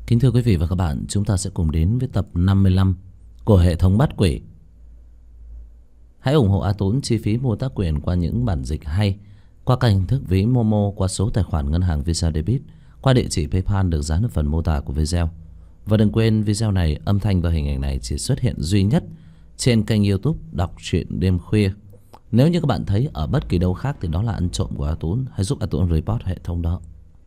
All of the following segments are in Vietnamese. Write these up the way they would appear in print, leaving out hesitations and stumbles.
Kính thưa quý vị và các bạn, chúng ta sẽ cùng đến với tập 55 của hệ thống Bắt Quỷ. Hãy ủng hộ A Tốn chi phí mua tác quyền qua những bản dịch hay, qua các hình thức ví Momo, qua số tài khoản ngân hàng Visa Debit, qua địa chỉ PayPal được dán ở phần mô tả của video. Và đừng quên video này, âm thanh và hình ảnh này chỉ xuất hiện duy nhất trên kênh YouTube Đọc Truyện Đêm Khuya. Nếu như các bạn thấy ở bất kỳ đâu khác thì đó là ăn trộm của A Tốn. Hãy giúp A Tốn report hệ thống đó.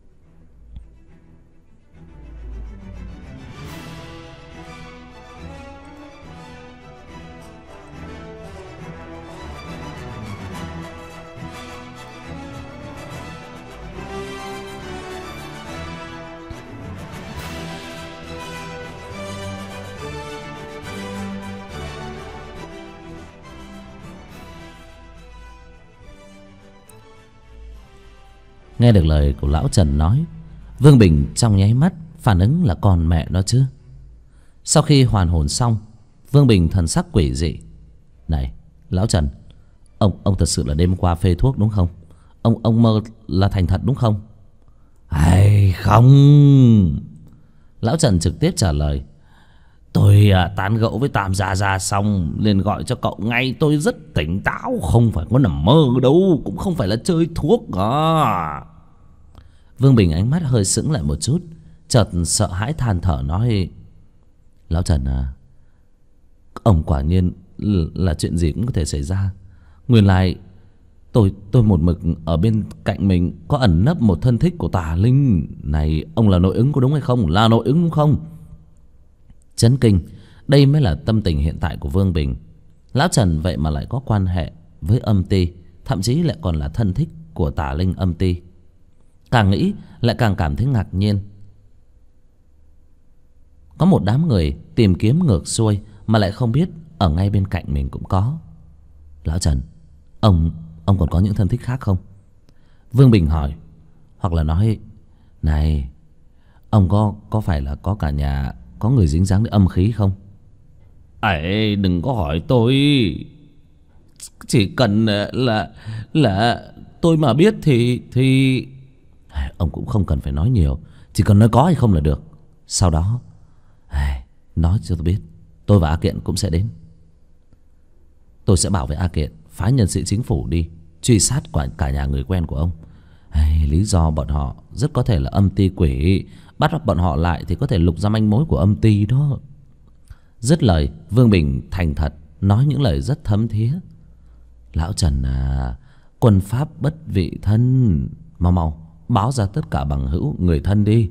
Nghe được lời của lão Trần nói, Vương Bình trong nháy mắt phản ứng là còn mẹ nó chứ. Sau khi hoàn hồn xong, Vương Bình thần sắc quỷ dị. Này lão Trần, ông thật sự là đêm qua phê thuốc đúng không? Ông mơ là thành thật đúng không? Hay không? Lão Trần trực tiếp trả lời. Tôi tán gẫu với Tam Gia Gia xong liền gọi cho cậu ngay. Tôi rất tỉnh táo, không phải có nằm mơ đâu, cũng không phải là chơi thuốc à. Vương Bình ánh mắt hơi sững lại một chút, chợt sợ hãi than thở nói. Lão Trần à, ông quả nhiên là chuyện gì cũng có thể xảy ra. Nguyên lai tôi một mực ở bên cạnh mình có ẩn nấp một thân thích của tà linh. Này ông là nội ứng có đúng hay không? Là nội ứng đúng không? Chấn kinh, đây mới là tâm tình hiện tại của Vương Bình. Lão Trần vậy mà lại có quan hệ với âm ty, thậm chí lại còn là thân thích của tà linh âm ty. Càng nghĩ lại càng cảm thấy ngạc nhiên. Có một đám người tìm kiếm ngược xuôi mà lại không biết ở ngay bên cạnh mình cũng có. Lão Trần, ông còn có những thân thích khác không? Vương Bình hỏi. Hoặc là nói, này, ông có phải là có cả nhà có người dính dáng đến âm khí không? Ấy, đừng có hỏi tôi. Chỉ cần là tôi mà biết thì ông cũng không cần phải nói nhiều, chỉ cần nói có hay không là được. Sau đó nói cho tôi biết, tôi và A Kiện cũng sẽ đến. Tôi sẽ bảo vệ A Kiện phái nhân sĩ chính phủ đi truy sát cả nhà người quen của ông. Lý do bọn họ rất có thể là âm ty quỷ. Bắt bọn họ lại thì có thể lục ra manh mối của âm ty đó. Dứt lời, Vương Bình thành thật nói những lời rất thấm thía. Lão Trần à, quân pháp bất vị thân. Mau báo ra tất cả bằng hữu người thân đi.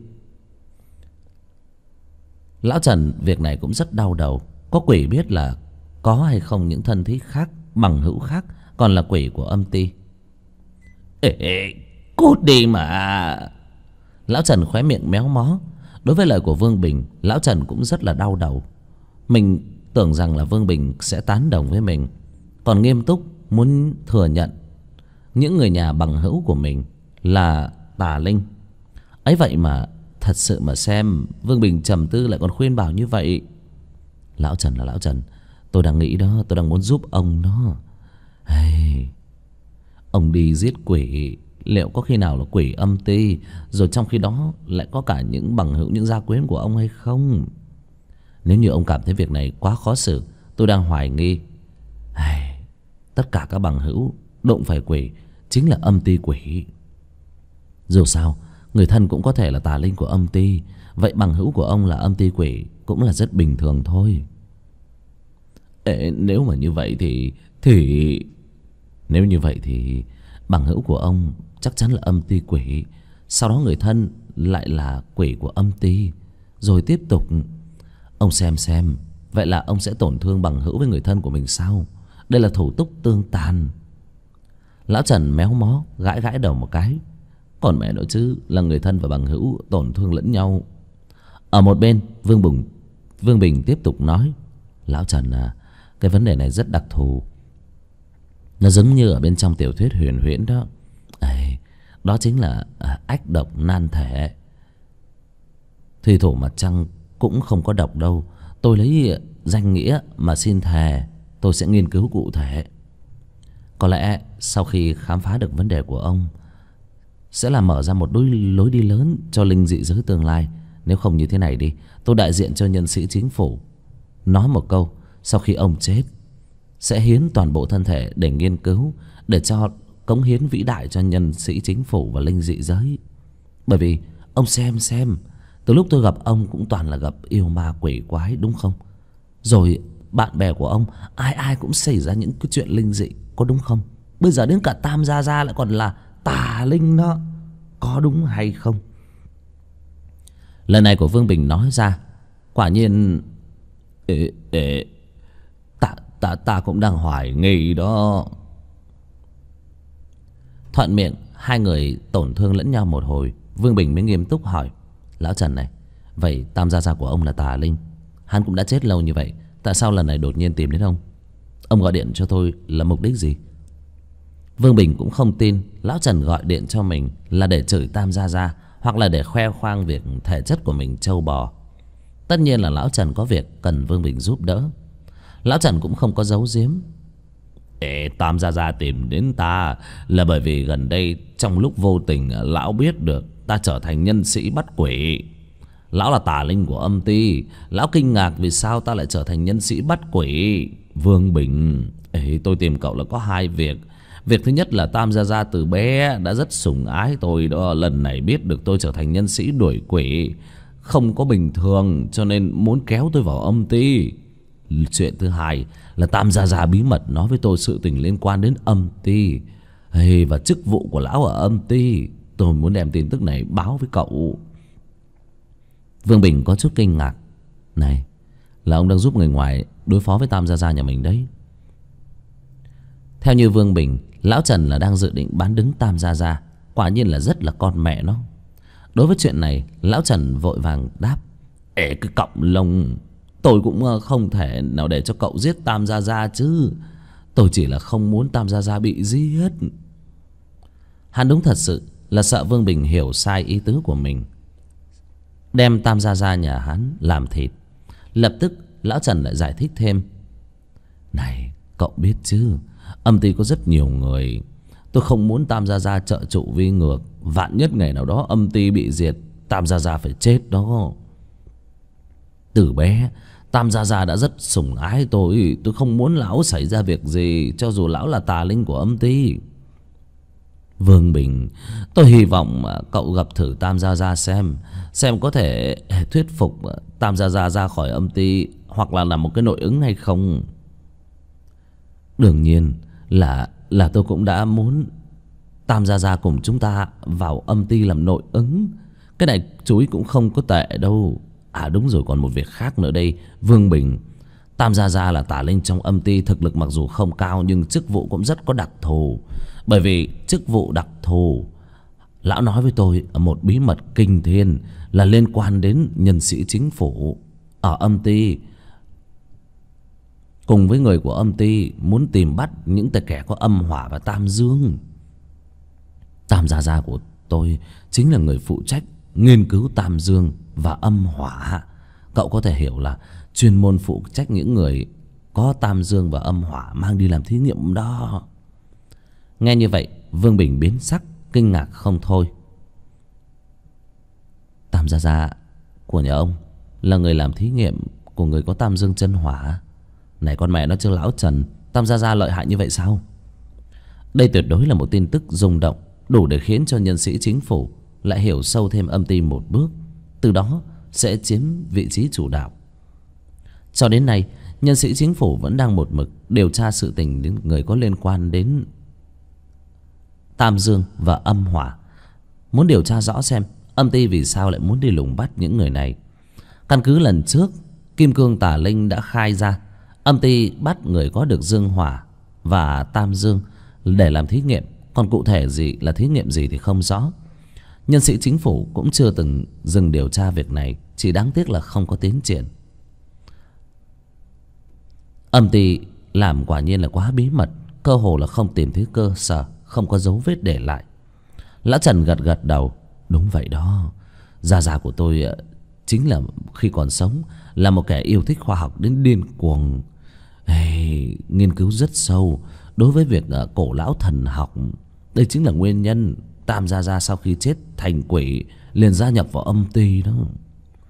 Lão Trần việc này cũng rất đau đầu. Có quỷ biết là có hay không những thân thích khác, bằng hữu khác, còn là quỷ của âm ty. Ê, cút đi mà. Lão Trần khóe miệng méo mó. Đối với lời của Vương Bình, Lão Trần cũng rất là đau đầu. Mình tưởng rằng là Vương Bình sẽ tán đồng với mình, còn nghiêm túc muốn thừa nhận những người nhà bằng hữu của mình là tà linh. Ấy vậy mà thật sự mà xem, Vương Bình trầm tư lại còn khuyên bảo như vậy. Lão Trần là Lão Trần, tôi đang nghĩ đó, tôi đang muốn giúp ông đó. Ông đi giết quỷ, liệu có khi nào là quỷ âm ty, rồi trong khi đó lại có cả những bằng hữu, những gia quyến của ông hay không? Nếu như ông cảm thấy việc này quá khó xử, tôi đang hoài nghi tất cả các bằng hữu đụng phải quỷ chính là âm ty quỷ. Dù sao, người thân cũng có thể là tà linh của âm ty, vậy bằng hữu của ông là âm ty quỷ cũng là rất bình thường thôi. Nếu mà như vậy thì nếu như vậy thì bằng hữu của ông chắc chắn là âm ty quỷ, sau đó người thân lại là quỷ của âm ty, rồi tiếp tục. Ông xem, vậy là ông sẽ tổn thương bằng hữu với người thân của mình sao? Đây là thủ túc tương tàn. Lão Trần méo mó gãi đầu một cái. Còn mẹ nữa chứ, là người thân và bằng hữu tổn thương lẫn nhau. Ở một bên, Vương Bình tiếp tục nói. Lão Trần à, cái vấn đề này rất đặc thù. Nó giống như ở bên trong tiểu thuyết huyền huyễn đó. Đó chính là ách độc nan thể. Thủy thủ mặt trăng cũng không có độc đâu. Tôi lấy danh nghĩa mà xin thề, tôi sẽ nghiên cứu cụ thể. Có lẽ sau khi khám phá được vấn đề của ông, sẽ là mở ra một lối đi lớn cho linh dị giới tương lai. Nếu không như thế này đi, tôi đại diện cho nhân sĩ chính phủ nói một câu, sau khi ông chết sẽ hiến toàn bộ thân thể để nghiên cứu, để cho cống hiến vĩ đại cho nhân sĩ chính phủ và linh dị giới. Bởi vì ông xem, từ lúc tôi gặp ông cũng toàn là gặp yêu ma quỷ quái, đúng không? Rồi bạn bè của ông ai ai cũng xảy ra những cái chuyện linh dị, có đúng không? Bây giờ đến cả Tam Gia Gia lại còn là tà linh đó, có đúng hay không? Lời này của Vương Bình nói ra, quả nhiên ta cũng đang hoài nghi đó. Thuận miệng, hai người tổn thương lẫn nhau một hồi, Vương Bình mới nghiêm túc hỏi: Lão Trần này, vậy Tam Gia Gia của ông là tà linh, hắn cũng đã chết lâu như vậy, tại sao lần này đột nhiên tìm đến ông? Ông gọi điện cho tôi là mục đích gì? Vương Bình cũng không tin Lão Trần gọi điện cho mình là để chửi Tam Gia Gia, hoặc là để khoe khoang việc thể chất của mình trâu bò. Tất nhiên là Lão Trần có việc cần Vương Bình giúp đỡ. Lão Trần cũng không có giấu giếm. Tam Gia Gia tìm đến ta là bởi vì gần đây trong lúc vô tình lão biết được ta trở thành nhân sĩ bắt quỷ. Lão là tà linh của âm ty, lão kinh ngạc vì sao ta lại trở thành nhân sĩ bắt quỷ. Vương Bình, tôi tìm cậu là có hai việc. Việc thứ nhất là Tam Gia Gia từ bé đã rất sủng ái tôi đó, lần này biết được tôi trở thành nhân sĩ đuổi quỷ không có bình thường, cho nên muốn kéo tôi vào âm ty. Chuyện thứ hai là Tam Gia Gia bí mật nói với tôi sự tình liên quan đến âm ty và chức vụ của lão ở âm ty. Tôi muốn đem tin tức này báo với cậu. Vương Bình có chút kinh ngạc. Này, là ông đang giúp người ngoài đối phó với Tam Gia Gia nhà mình đấy. Theo như Vương Bình, Lão Trần là đang dự định bán đứng Tam Gia Gia. Quả nhiên là rất là con mẹ nó. Đối với chuyện này, Lão Trần vội vàng đáp: cái cọng lông, tôi cũng không thể nào để cho cậu giết Tam Gia Gia chứ. Tôi chỉ là không muốn Tam Gia Gia bị giết. Hắn đúng thật sự là sợ Vương Bình hiểu sai ý tứ của mình, đem Tam Gia Gia nhà hắn làm thịt. Lập tức Lão Trần lại giải thích thêm: Này, cậu biết chứ, âm ty có rất nhiều người. Tôi không muốn Tam Gia Gia trợ trụ vi ngược, vạn nhất ngày nào đó âm ty bị diệt, Tam Gia Gia phải chết đó. Từ bé Tam Gia Gia đã rất sủng ái tôi không muốn lão xảy ra việc gì, cho dù lão là tà linh của âm ty. Vương Bình, tôi hy vọng cậu gặp thử Tam Gia Gia xem có thể thuyết phục Tam Gia Gia ra khỏi âm ty, hoặc là làm một cái nội ứng hay không. Đương nhiên là tôi cũng đã muốn Tam Gia Gia cùng chúng ta vào âm ty làm nội ứng. Cái này chú ý cũng không có tệ đâu. À đúng rồi, còn một việc khác nữa đây Vương Bình. Tam Gia Gia là tà linh trong âm ty, thực lực mặc dù không cao nhưng chức vụ cũng rất có đặc thù. Bởi vì chức vụ đặc thù, lão nói với tôi một bí mật kinh thiên là liên quan đến nhân sĩ chính phủ ở âm ty, cùng với người của âm ty muốn tìm bắt những kẻ có âm hỏa và tam dương. Tam Gia Gia của tôi chính là người phụ trách nghiên cứu tam dương và âm hỏa. Cậu có thể hiểu là chuyên môn phụ trách những người có tam dương và âm hỏa mang đi làm thí nghiệm đó. Nghe như vậy, Vương Bình biến sắc, kinh ngạc không thôi. Tam Gia Gia của nhà ông là người làm thí nghiệm của người có tam dương chân hỏa. Này con mẹ nó chứ Lão Trần, Tam Gia Gia lợi hại như vậy sao? Đây tuyệt đối là một tin tức rung động, đủ để khiến cho nhân sĩ chính phủ lại hiểu sâu thêm âm ty một bước, từ đó sẽ chiếm vị trí chủ đạo. Cho đến nay, nhân sĩ chính phủ vẫn đang một mực điều tra sự tình đến người có liên quan đến tam dương và âm hỏa, muốn điều tra rõ xem âm ty vì sao lại muốn đi lùng bắt những người này. Căn cứ lần trước Kim Cương Tà Linh đã khai ra, âm ty bắt người có được dương hỏa và tam dương để làm thí nghiệm, còn cụ thể gì là thí nghiệm gì thì không rõ. Nhân sĩ chính phủ cũng chưa từng dừng điều tra việc này, chỉ đáng tiếc là không có tiến triển. Âm ty làm quả nhiên là quá bí mật, cơ hồ là không tìm thấy cơ sở, không có dấu vết để lại. Lão Trần gật gật đầu. Đúng vậy đó, Gia Gia của tôi chính là khi còn sống là một kẻ yêu thích khoa học đến điên cuồng, nghiên cứu rất sâu đối với việc cổ lão thần học. Đây chính là nguyên nhân Tam Gia Gia sau khi chết thành quỷ liền gia nhập vào âm ty đó.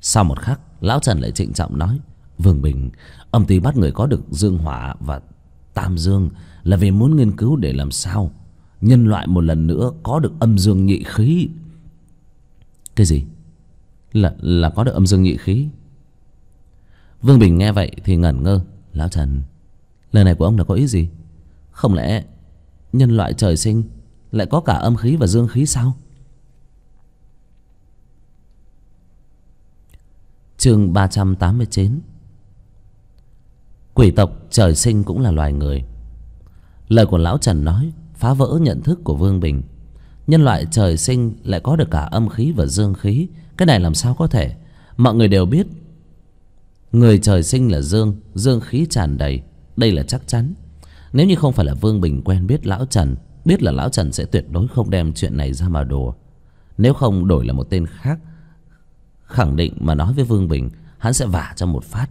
Sau một khắc, lão Trần lại trịnh trọng nói: Vương Bình, âm ty bắt người có được dương hỏa và tam dương là vì muốn nghiên cứu để làm sao nhân loại một lần nữa có được âm dương nhị khí. Cái gì? Là có được âm dương nhị khí? Vương Bình nghe vậy thì ngẩn ngơ. Lão Trần, lời này của ông là có ý gì? Không lẽ nhân loại trời sinh lại có cả âm khí và dương khí sao? Chương 389. Quỷ tộc trời sinh cũng là loài người. Lời của lão Trần nói phá vỡ nhận thức của Vương Bình. Nhân loại trời sinh lại có được cả âm khí và dương khí, cái này làm sao có thể? Mọi người đều biết người trời sinh là dương khí tràn đầy, đây là chắc chắn. Nếu như không phải là Vương Bình quen biết lão Trần, biết là lão Trần sẽ tuyệt đối không đem chuyện này ra mà đùa. Nếu không đổi là một tên khác khẳng định mà nói với Vương Bình, hắn sẽ vả cho một phát.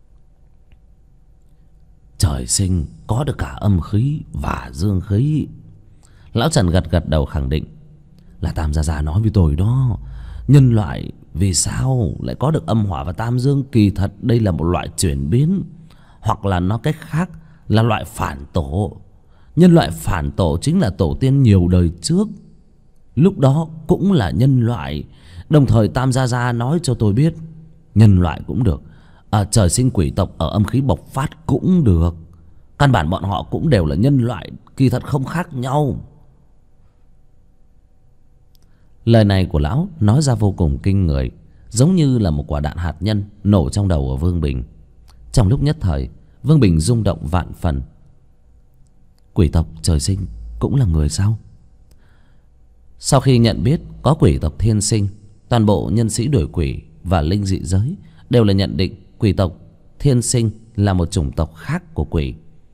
Trời sinh có được cả âm khí và dương khí. Lão Trần gật đầu khẳng định. Là Tam Gia Gia nói với tôi đó. Nhân loại vì sao lại có được âm hỏa và tam dương? Kỳ thật đây là một loại chuyển biến, hoặc là nói cách khác là loại phản tổ. Nhân loại phản tổ chính là tổ tiên nhiều đời trước, lúc đó cũng là nhân loại. Đồng thời Tam Gia Gia nói cho tôi biết, nhân loại cũng được, trời sinh quỷ tộc ở âm khí bộc phát cũng được. Căn bản bọn họ cũng đều là nhân loại, kỳ thật không khác nhau. Lời này của lão nói ra vô cùng kinh người, giống như là một quả đạn hạt nhân nổ trong đầu của Vương Bình. Trong lúc nhất thời, Vương Bình rung động vạn phần. Quỷ tộc trời sinh cũng là người sao? Sau khi nhận biết có quỷ tộc thiên sinh, toàn bộ nhân sĩ đuổi quỷ và linh dị giới đều là nhận định quỷ tộc thiên sinh là một chủng tộc khác của quỷ.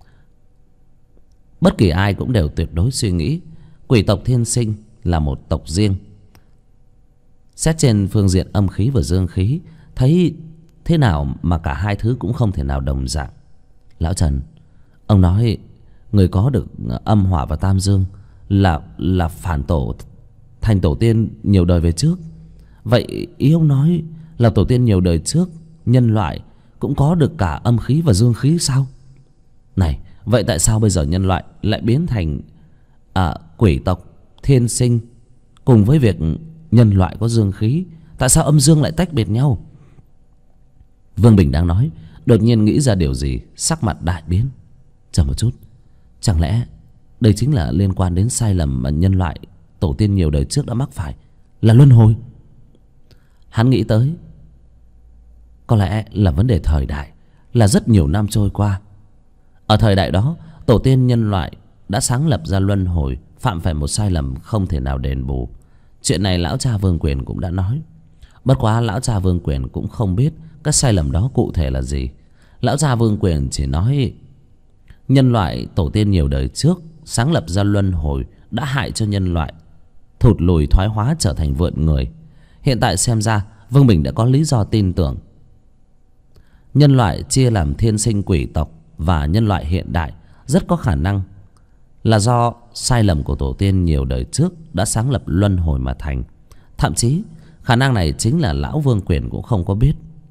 Bất kỳ ai cũng đều tuyệt đối suy nghĩ quỷ tộc thiên sinh là một tộc riêng. Xét trên phương diện âm khí và dương khí, thấy thế nào mà cả hai thứ cũng không thể nào đồng dạng. Lão Trần, ông nói người có được âm hỏa và tam dương là phản tổ thành tổ tiên nhiều đời về trước. Vậy ý ông nói là tổ tiên nhiều đời trước nhân loại cũng có được cả âm khí và dương khí sao? Này, vậy tại sao bây giờ nhân loại lại biến thành quỷ tộc thiên sinh cùng với việc nhân loại có dương khí? Tại sao âm dương lại tách biệt nhau? Vương Bình đang nói, đột nhiên nghĩ ra điều gì, sắc mặt đại biến. Chờ một chút, chẳng lẽ đây chính là liên quan đến sai lầm mà nhân loại tổ tiên nhiều đời trước đã mắc phải, là luân hồi? Hắn nghĩ tới, có lẽ là vấn đề thời đại, là rất nhiều năm trôi qua. Ở thời đại đó, tổ tiên nhân loại đã sáng lập ra luân hồi, phạm phải một sai lầm không thể nào đền bù. Chuyện này lão cha Vương Quyền cũng đã nói. Bất quá lão cha Vương Quyền cũng không biết cái sai lầm đó cụ thể là gì. Lão cha Vương Quyền chỉ nói nhân loại tổ tiên nhiều đời trước sáng lập ra luân hồi đã hại cho nhân loại thụt lùi thoái hóa trở thành vượn người. Hiện tại xem ra Vương Bình đã có lý do tin tưởng nhân loại chia làm thiên sinh quỷ tộc và nhân loại hiện đại rất có khả năng là do sai lầm của tổ tiên nhiều đời trước đã sáng lập luân hồi mà thành. Thậm chí khả năng này chính là lão Vương Quyền cũng không có biết.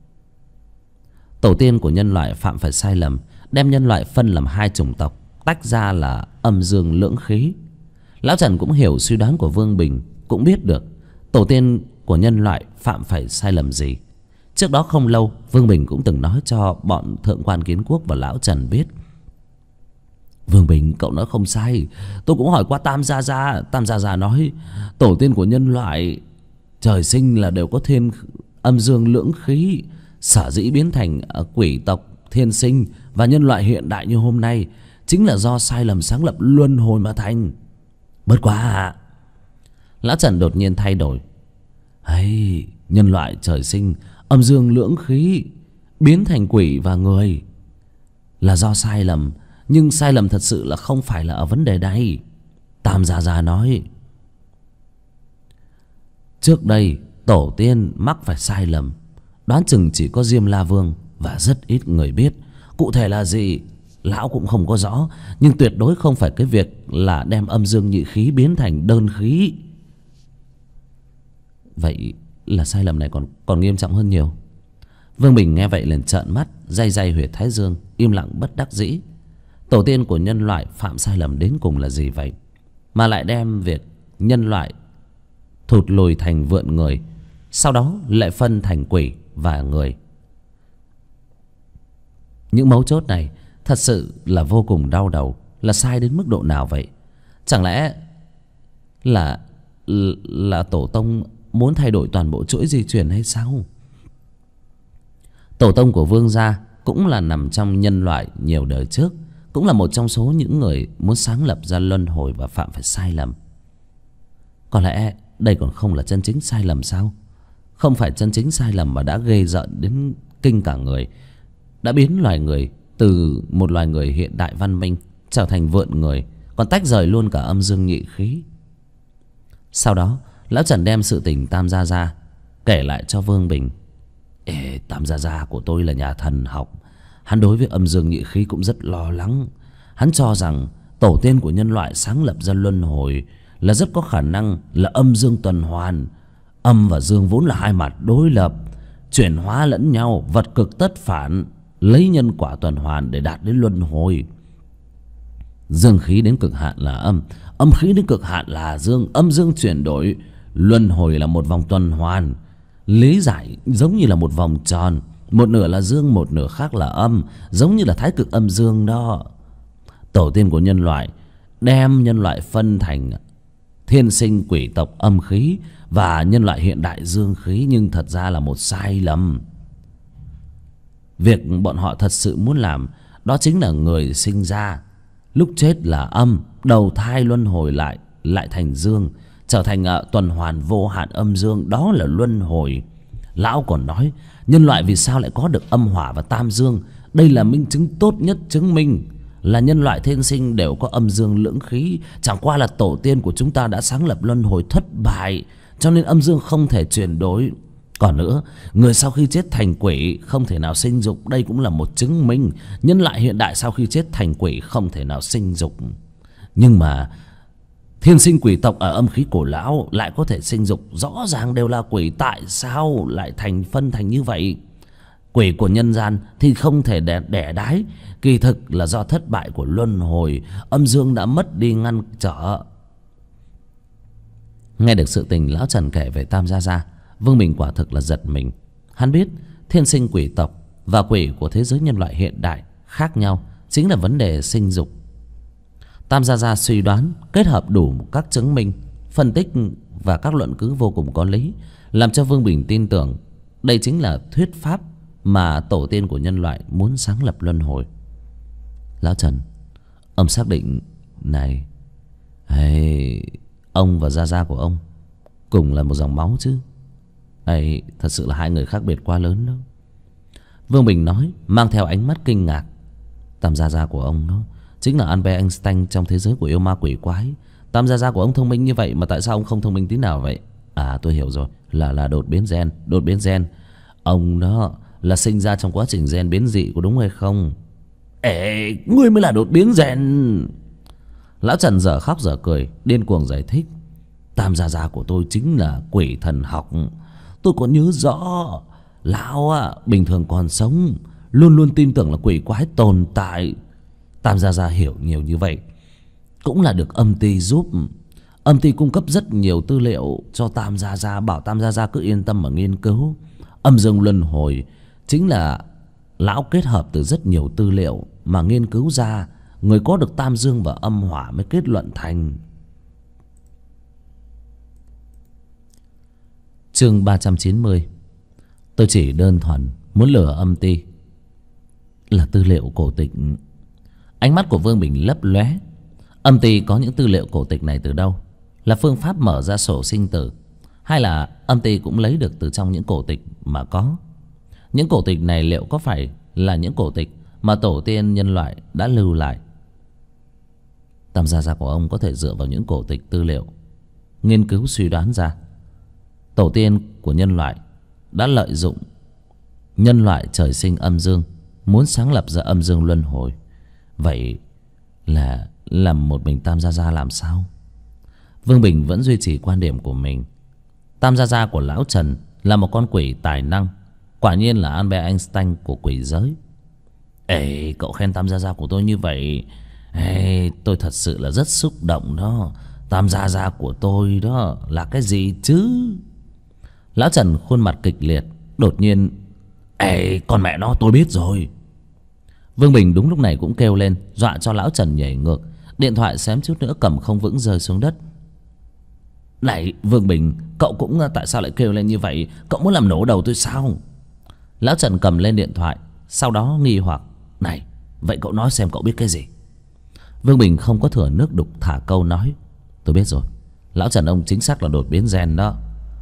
Tổ tiên của nhân loại phạm phải sai lầm, đem nhân loại phân làm hai chủng tộc, tách ra là âm dương lưỡng khí. Lão Trần cũng hiểu suy đoán của Vương Bình, cũng biết được tổ tiên của nhân loại phạm phải sai lầm gì. Trước đó không lâu, Vương Bình cũng từng nói cho bọn thượng quan Kiến Quốc và lão Trần biết. Vương Bình, cậu nói không sai. Tôi cũng hỏi qua Tam Gia Gia. Tam Gia Gia nói tổ tiên của nhân loại trời sinh là đều có thiên âm dương lưỡng khí. Sở dĩ biến thành quỷ tộc thiên sinh và nhân loại hiện đại như hôm nay chính là do sai lầm sáng lập luân hồi mà thành. Bất quá lão Trần đột nhiên thay đổi. Hay, nhân loại trời sinh âm dương lưỡng khí biến thành quỷ và người là do sai lầm, nhưng sai lầm thật sự là không phải là ở vấn đề đây. Tam Gia Gia nói trước đây tổ tiên mắc phải sai lầm, đoán chừng chỉ có Diêm La Vương và rất ít người biết. Cụ thể là gì lão cũng không có rõ, nhưng tuyệt đối không phải cái việc là đem âm dương nhị khí biến thành đơn khí. Vậy là sai lầm này còn nghiêm trọng hơn nhiều. Vương Bình nghe vậy liền trợn mắt, day day huyệt thái dương, im lặng bất đắc dĩ. Tổ tiên của nhân loại phạm sai lầm đến cùng là gì vậy, mà lại đem việc nhân loại thụt lùi thành vượn người, sau đó lại phân thành quỷ và người. Những mấu chốt này thật sự là vô cùng đau đầu. Là sai đến mức độ nào vậy? Chẳng lẽ là tổ tông muốn thay đổi toàn bộ chuỗi di truyền hay sao? Tổ tông của Vương gia cũng là nằm trong nhân loại nhiều đời trước, cũng là một trong số những người muốn sáng lập ra luân hồi và phạm phải sai lầm. Có lẽ đây còn không là chân chính sai lầm sao? Không phải chân chính sai lầm mà đã ghê rợn đến kinh cả người, đã biến loài người từ một loài người hiện đại văn minh trở thành vượn người, còn tách rời luôn cả âm dương nhị khí. Sau đó lão Trần đem sự tình Tam Gia Gia kể lại cho Vương Bình. Tam Gia Gia của tôi là nhà thần học, hắn đối với âm dương nhị khí cũng rất lo lắng. Hắn cho rằng tổ tiên của nhân loại sáng lập ra luân hồi là rất có khả năng là âm dương tuần hoàn. Âm và dương vốn là hai mặt đối lập, chuyển hóa lẫn nhau, vật cực tất phản, lấy nhân quả tuần hoàn để đạt đến luân hồi. Dương khí đến cực hạn là âm, âm khí đến cực hạn là dương, âm dương chuyển đổi. Luân hồi là một vòng tuần hoàn, lý giải giống như là một vòng tròn, một nửa là dương, một nửa khác là âm, giống như là thái cực âm dương đó. Tổ tiên của nhân loại đem nhân loại phân thành thiên sinh quỷ tộc âm khí và nhân loại hiện đại dương khí, nhưng thật ra là một sai lầm. Việc bọn họ thật sự muốn làm đó chính là người sinh ra lúc chết là âm, đầu thai luân hồi lại thành dương, trở thành tuần hoàn vô hạn âm dương, đó là luân hồi. Lão còn nói nhân loại vì sao lại có được âm hỏa và tam dương, đây là minh chứng tốt nhất chứng minh là nhân loại thiên sinh đều có âm dương lưỡng khí. Chẳng qua là tổ tiên của chúng ta đã sáng lập luân hồi thất bại, cho nên âm dương không thể chuyển đổi. Còn nữa, người sau khi chết thành quỷ không thể nào sinh dục, đây cũng là một chứng minh nhân loại hiện đại sau khi chết thành quỷ không thể nào sinh dục. Nhưng mà thiên sinh quỷ tộc ở âm khí cổ lão lại có thể sinh dục, rõ ràng đều là quỷ, tại sao lại phân thành như vậy? Quỷ của nhân gian thì không thể đẻ đái, kỳ thực là do thất bại của luân hồi, âm dương đã mất đi ngăn trở. Nghe được sự tình lão Trần kể về Tam Gia Gia, Vương Bình quả thực là giật mình. Hắn biết thiên sinh quỷ tộc và quỷ của thế giới nhân loại hiện đại khác nhau chính là vấn đề sinh dục. Tam Gia Gia suy đoán kết hợp đủ các chứng minh, phân tích và các luận cứ vô cùng có lý, làm cho Vương Bình tin tưởng đây chính là thuyết pháp mà tổ tiên của nhân loại muốn sáng lập luân hồi. Lão Trần, ông xác định này, ông và Gia Gia của ông cùng là một dòng máu chứ? Thật sự là hai người khác biệt quá lớn đó. Vương Bình nói mang theo ánh mắt kinh ngạc. Tam Gia Gia của ông đó chính là Albert Einstein trong thế giới của yêu ma quỷ quái. Tam Gia Gia của ông thông minh như vậy mà tại sao ông không thông minh tí nào vậy? À, tôi hiểu rồi, là đột biến gen. Đột biến gen. Ông đó là sinh ra trong quá trình gen biến dị, có đúng hay không? Ngươi mới là đột biến gen. Lão Trần dở khóc dở cười, điên cuồng giải thích. Tam Gia Gia của tôi chính là quỷ thần học. Tôi còn nhớ rõ, lão bình thường còn sống luôn luôn tin tưởng là quỷ quái tồn tại. Tam Gia Gia hiểu nhiều như vậy cũng là được âm ty giúp. Âm ty cung cấp rất nhiều tư liệu cho Tam Gia Gia, bảo Tam Gia Gia cứ yên tâm mà nghiên cứu. Âm dương luân hồi chính là lão kết hợp từ rất nhiều tư liệu mà nghiên cứu ra, người có được tam dương và âm hỏa mới kết luận thành. Chương 390. Tôi chỉ đơn thuần muốn lừa âm ty. Là tư liệu cổ tịch. Ánh mắt của Vương Bình lấp lóe. Âm ty có những tư liệu cổ tịch này từ đâu? Là phương pháp mở ra sổ sinh tử, hay là âm ty cũng lấy được từ trong những cổ tịch mà có? Những cổ tịch này liệu có phải là những cổ tịch mà tổ tiên nhân loại đã lưu lại? Tam Gia Gia của ông có thể dựa vào những cổ tịch tư liệu nghiên cứu suy đoán ra tổ tiên của nhân loại đã lợi dụng nhân loại trời sinh âm dương, muốn sáng lập ra âm dương luân hồi. Vậy là làm một mình Tam Gia Gia làm sao? Vương Bình vẫn duy trì quan điểm của mình. Tam Gia Gia của lão Trần là một con quỷ tài năng. Quả nhiên là Albert Einstein của quỷ giới. Ê, cậu khen Tam Gia Gia của tôi như vậy, ê, tôi thật sự là rất xúc động đó. Tam Gia Gia của tôi đó là cái gì chứ? Lão Trần khuôn mặt kịch liệt. Đột nhiên: ê, con mẹ nó, tôi biết rồi. Vương Bình đúng lúc này cũng kêu lên, dọa cho lão Trần nhảy ngược. Điện thoại xém chút nữa cầm không vững rơi xuống đất. Này Vương Bình, cậu cũng tại sao lại kêu lên như vậy? Cậu muốn làm nổ đầu tôi sao? Lão Trần cầm lên điện thoại, sau đó nghi hoặc: này, vậy cậu nói xem cậu biết cái gì? Vương Bình không có thừa nước đục thả câu nói: tôi biết rồi, lão Trần ông chính xác là đột biến gen đó.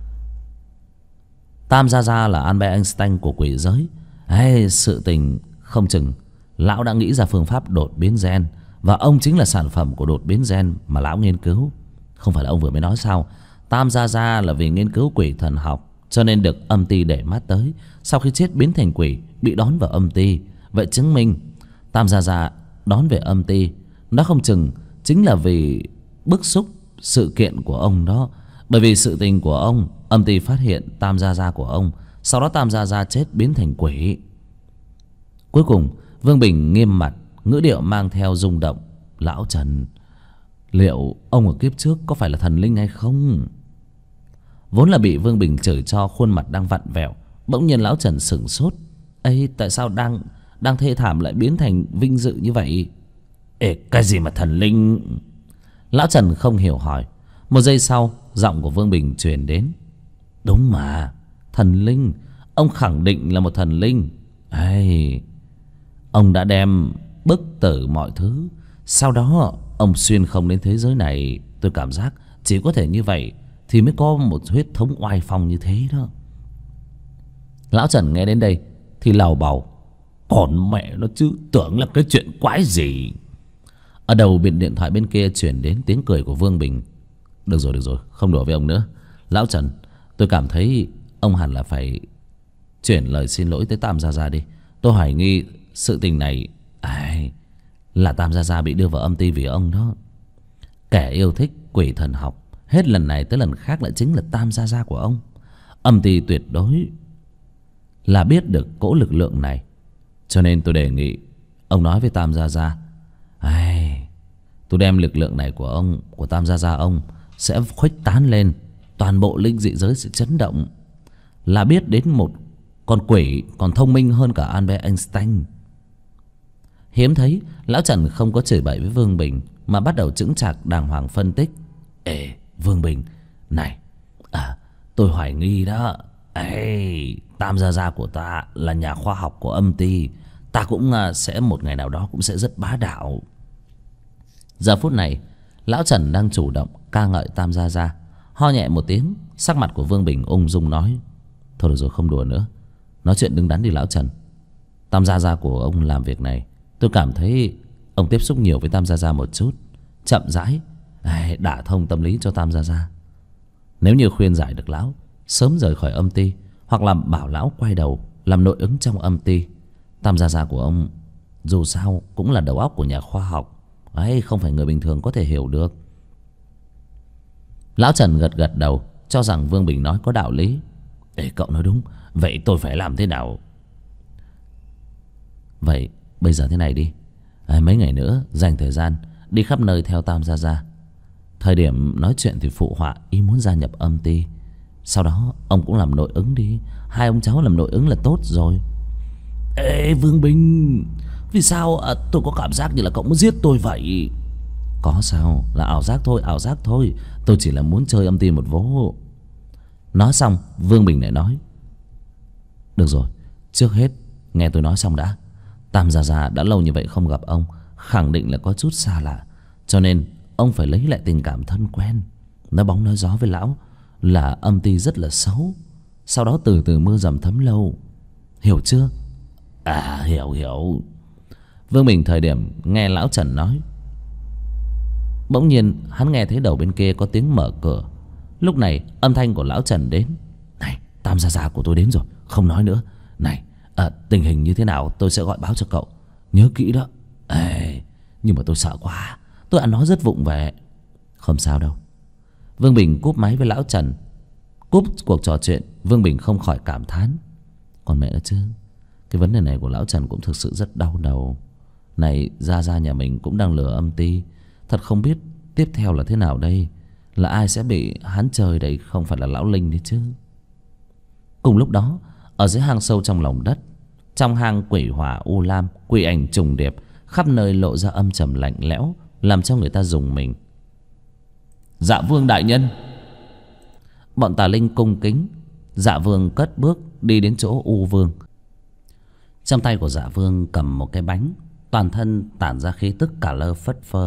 Tam Gia Gia là Albert Einstein của quỷ giới. Hey, sự tình không chừng lão đã nghĩ ra phương pháp đột biến gen, và ông chính là sản phẩm của đột biến gen mà lão nghiên cứu. Không phải là ông vừa mới nói sao? Tam Gia Gia là vì nghiên cứu quỷ thần học cho nên được âm ty để mắt tới. Sau khi chết biến thành quỷ, bị đón vào âm ty. Vậy chứng minh Tam Gia Gia đón về âm ty, nó không chừng chính là vì bức xúc sự kiện của ông đó. Bởi vì sự tình của ông, âm ty phát hiện Tam Gia Gia của ông, sau đó Tam Gia Gia chết biến thành quỷ. Cuối cùng Vương Bình nghiêm mặt, ngữ điệu mang theo rung động: lão Trần, liệu ông ở kiếp trước có phải là thần linh hay không? Vốn là bị Vương Bình chửi cho khuôn mặt đang vặn vẹo, bỗng nhiên lão Trần sửng sốt. Ây, tại sao đang thê thảm lại biến thành vinh dự như vậy? Ê, cái gì mà thần linh? Lão Trần không hiểu hỏi. Một giây sau, giọng của Vương Bình truyền đến: đúng mà, thần linh. Ông khẳng định là một thần linh. Ây, ông đã đem bức tử mọi thứ, sau đó ông xuyên không đến thế giới này. Tôi cảm giác chỉ có thể như vậy thì mới có một huyết thống oai phong như thế đó. Lão Trần nghe đến đây thì lầu bầu: còn mẹ nó chứ, tưởng là cái chuyện quái gì. Ở đầu bên điện thoại bên kia chuyển đến tiếng cười của Vương Bình: được rồi, không đùa với ông nữa. Lão Trần, tôi cảm thấy ông hẳn là phải chuyển lời xin lỗi tới Tam Gia Gia đi. Tôi hoài nghi sự tình này là Tam Gia Gia bị đưa vào âm ty vì ông đó. Kẻ yêu thích quỷ thần học hết lần này tới lần khác lại chính là Tam Gia Gia của ông. Âm ty tuyệt đối là biết được cỗ lực lượng này, cho nên tôi đề nghị ông nói với Tam Gia Gia: tôi đem lực lượng này của ông, của Tam Gia Gia ông sẽ khuếch tán lên, toàn bộ linh dị giới sẽ chấn động. Là biết đến một con quỷ còn thông minh hơn cả Albert Einstein. Hiếm thấy lão Trần không có chửi bậy với Vương Bình, mà bắt đầu chững chạc đàng hoàng phân tích: ê Vương Bình này, tôi hoài nghi đó. Tam Gia Gia của ta là nhà khoa học của âm ty, ta cũng sẽ một ngày nào đó cũng sẽ rất bá đạo. Giờ phút này lão Trần đang chủ động ca ngợi Tam Gia Gia. Ho nhẹ một tiếng, sắc mặt của Vương Bình ung dung nói: thôi được rồi, không đùa nữa, nói chuyện đứng đắn đi lão Trần. Tam Gia Gia của ông làm việc này, tôi cảm thấy ông tiếp xúc nhiều với Tam Gia Gia một chút, chậm rãi đả thông tâm lý cho Tam Gia Gia. Nếu như khuyên giải được lão sớm rời khỏi âm ty, hoặc là bảo lão quay đầu làm nội ứng trong âm ty, Tam Gia Gia của ông dù sao cũng là đầu óc của nhà khoa học, không phải người bình thường có thể hiểu được. Lão Trần gật gật đầu, cho rằng Vương Bình nói có đạo lý. Cậu nói đúng, vậy tôi phải làm thế nào? Vậy bây giờ thế này đi, mấy ngày nữa dành thời gian đi khắp nơi theo Tam Gia Gia. Thời điểm nói chuyện thì phụ họa ý muốn gia nhập âm ty, sau đó ông cũng làm nội ứng đi. Hai ông cháu làm nội ứng là tốt rồi. Ê Vương Bình, vì sao tôi có cảm giác như là cậu muốn giết tôi vậy? Có sao, là ảo giác thôi, ảo giác thôi. Tôi chỉ là muốn chơi âm ty một vố. Nói xong Vương Bình lại nói: được rồi, trước hết nghe tôi nói xong đã. Tam Gia Gia đã lâu như vậy không gặp ông, khẳng định là có chút xa lạ, cho nên ông phải lấy lại tình cảm thân quen. Nói bóng nói gió với lão là âm ty rất là xấu, sau đó từ từ mưa dầm thấm lâu. Hiểu chưa? Hiểu. Vương Bình thời điểm nghe lão Trần nói, bỗng nhiên hắn nghe thấy đầu bên kia có tiếng mở cửa. Lúc này âm thanh của lão Trần đến: này, Tam Gia Gia của tôi đến rồi, không nói nữa. Này, tình hình như thế nào tôi sẽ gọi báo cho cậu, nhớ kỹ đó. Nhưng mà tôi sợ quá, tôi ăn nói rất vụng về. Không sao đâu. Vương Bình cúp máy với lão Trần, Cúp cuộc trò chuyện, Vương Bình không khỏi cảm thán: còn mẹ nó chứ, cái vấn đề này của lão Trần cũng thực sự rất đau đầu. Này, Gia nhà mình cũng đang lừa âm ty. Thật không biết tiếp theo là thế nào đây. Là ai sẽ bị hắn chơi đây, không phải là lão Linh đấy chứ. Cùng lúc đó, ở dưới hang sâu trong lòng đất, trong hang quỷ hỏa u lam, quỷ ảnh trùng điệp, khắp nơi lộ ra âm trầm lạnh lẽo, làm cho người ta rùng mình. Dạ Vương đại nhân. Bọn tà linh cung kính. Dạ Vương cất bước đi đến chỗ U Vương. Trong tay của Dạ Vương cầm một cái bánh, toàn thân tản ra khí tức cả lơ phất phơ.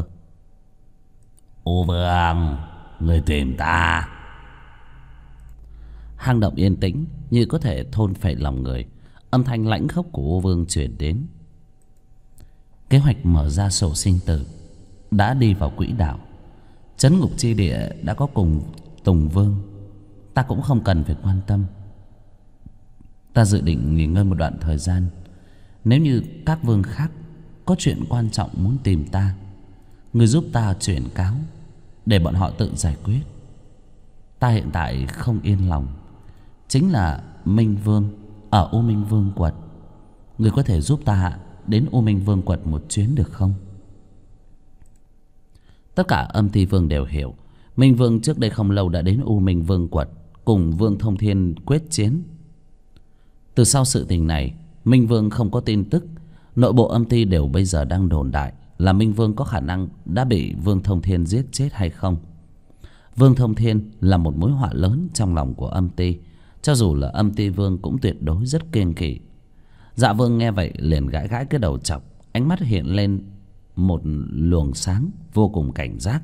U Vương, người tìm ta. Hang động yên tĩnh như có thể thôn phệ lòng người. Âm thanh lãnh khốc của U Vương truyền đến. Kế hoạch mở ra sổ sinh tử đã đi vào quỹ đạo. Trấn ngục chi địa đã có cùng Tùng Vương. Ta cũng không cần phải quan tâm. Ta dự định nghỉ ngơi một đoạn thời gian. Nếu như các vương khác có chuyện quan trọng muốn tìm ta, người giúp ta chuyển cáo để bọn họ tự giải quyết. Ta hiện tại không yên lòng chính là Minh Vương ở U Minh Vương quật. Người có thể giúp ta đến U Minh Vương quật một chuyến được không? Tất cả âm ty vương đều hiểu. Minh Vương trước đây không lâu đã đến U Minh Vương quật cùng Vương Thông Thiên quyết chiến. Từ sau sự tình này, Minh Vương không có tin tức. Nội bộ âm ty đều bây giờ đang đồn đại là Minh Vương có khả năng đã bị Vương Thông Thiên giết chết hay không. Vương Thông Thiên là một mối họa lớn trong lòng của âm ty. Cho dù là âm ty vương cũng tuyệt đối rất kiêng kỵ. Dạ Vương nghe vậy liền gãi gãi cái đầu chọc, ánh mắt hiện lên một luồng sáng vô cùng cảnh giác.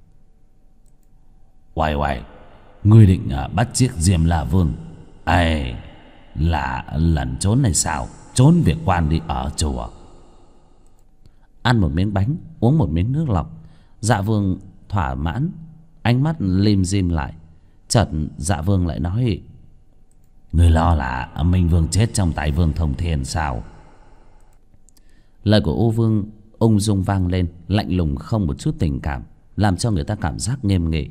Oai oai, ngươi định bắt chiếc Diêm La Vương ấy là lẩn trốn này sao? Trốn việc quan đi ở chùa. Ăn một miếng bánh, uống một miếng nước lọc, Dạ Vương thỏa mãn, ánh mắt lim dim lại. Chợt Dạ Vương lại nói: ngươi lo là Minh Vương chết trong tay Vương Thông Thiên sao? Lời của U Vương ung dung vang lên, lạnh lùng không một chút tình cảm, làm cho người ta cảm giác nghiêm nghị.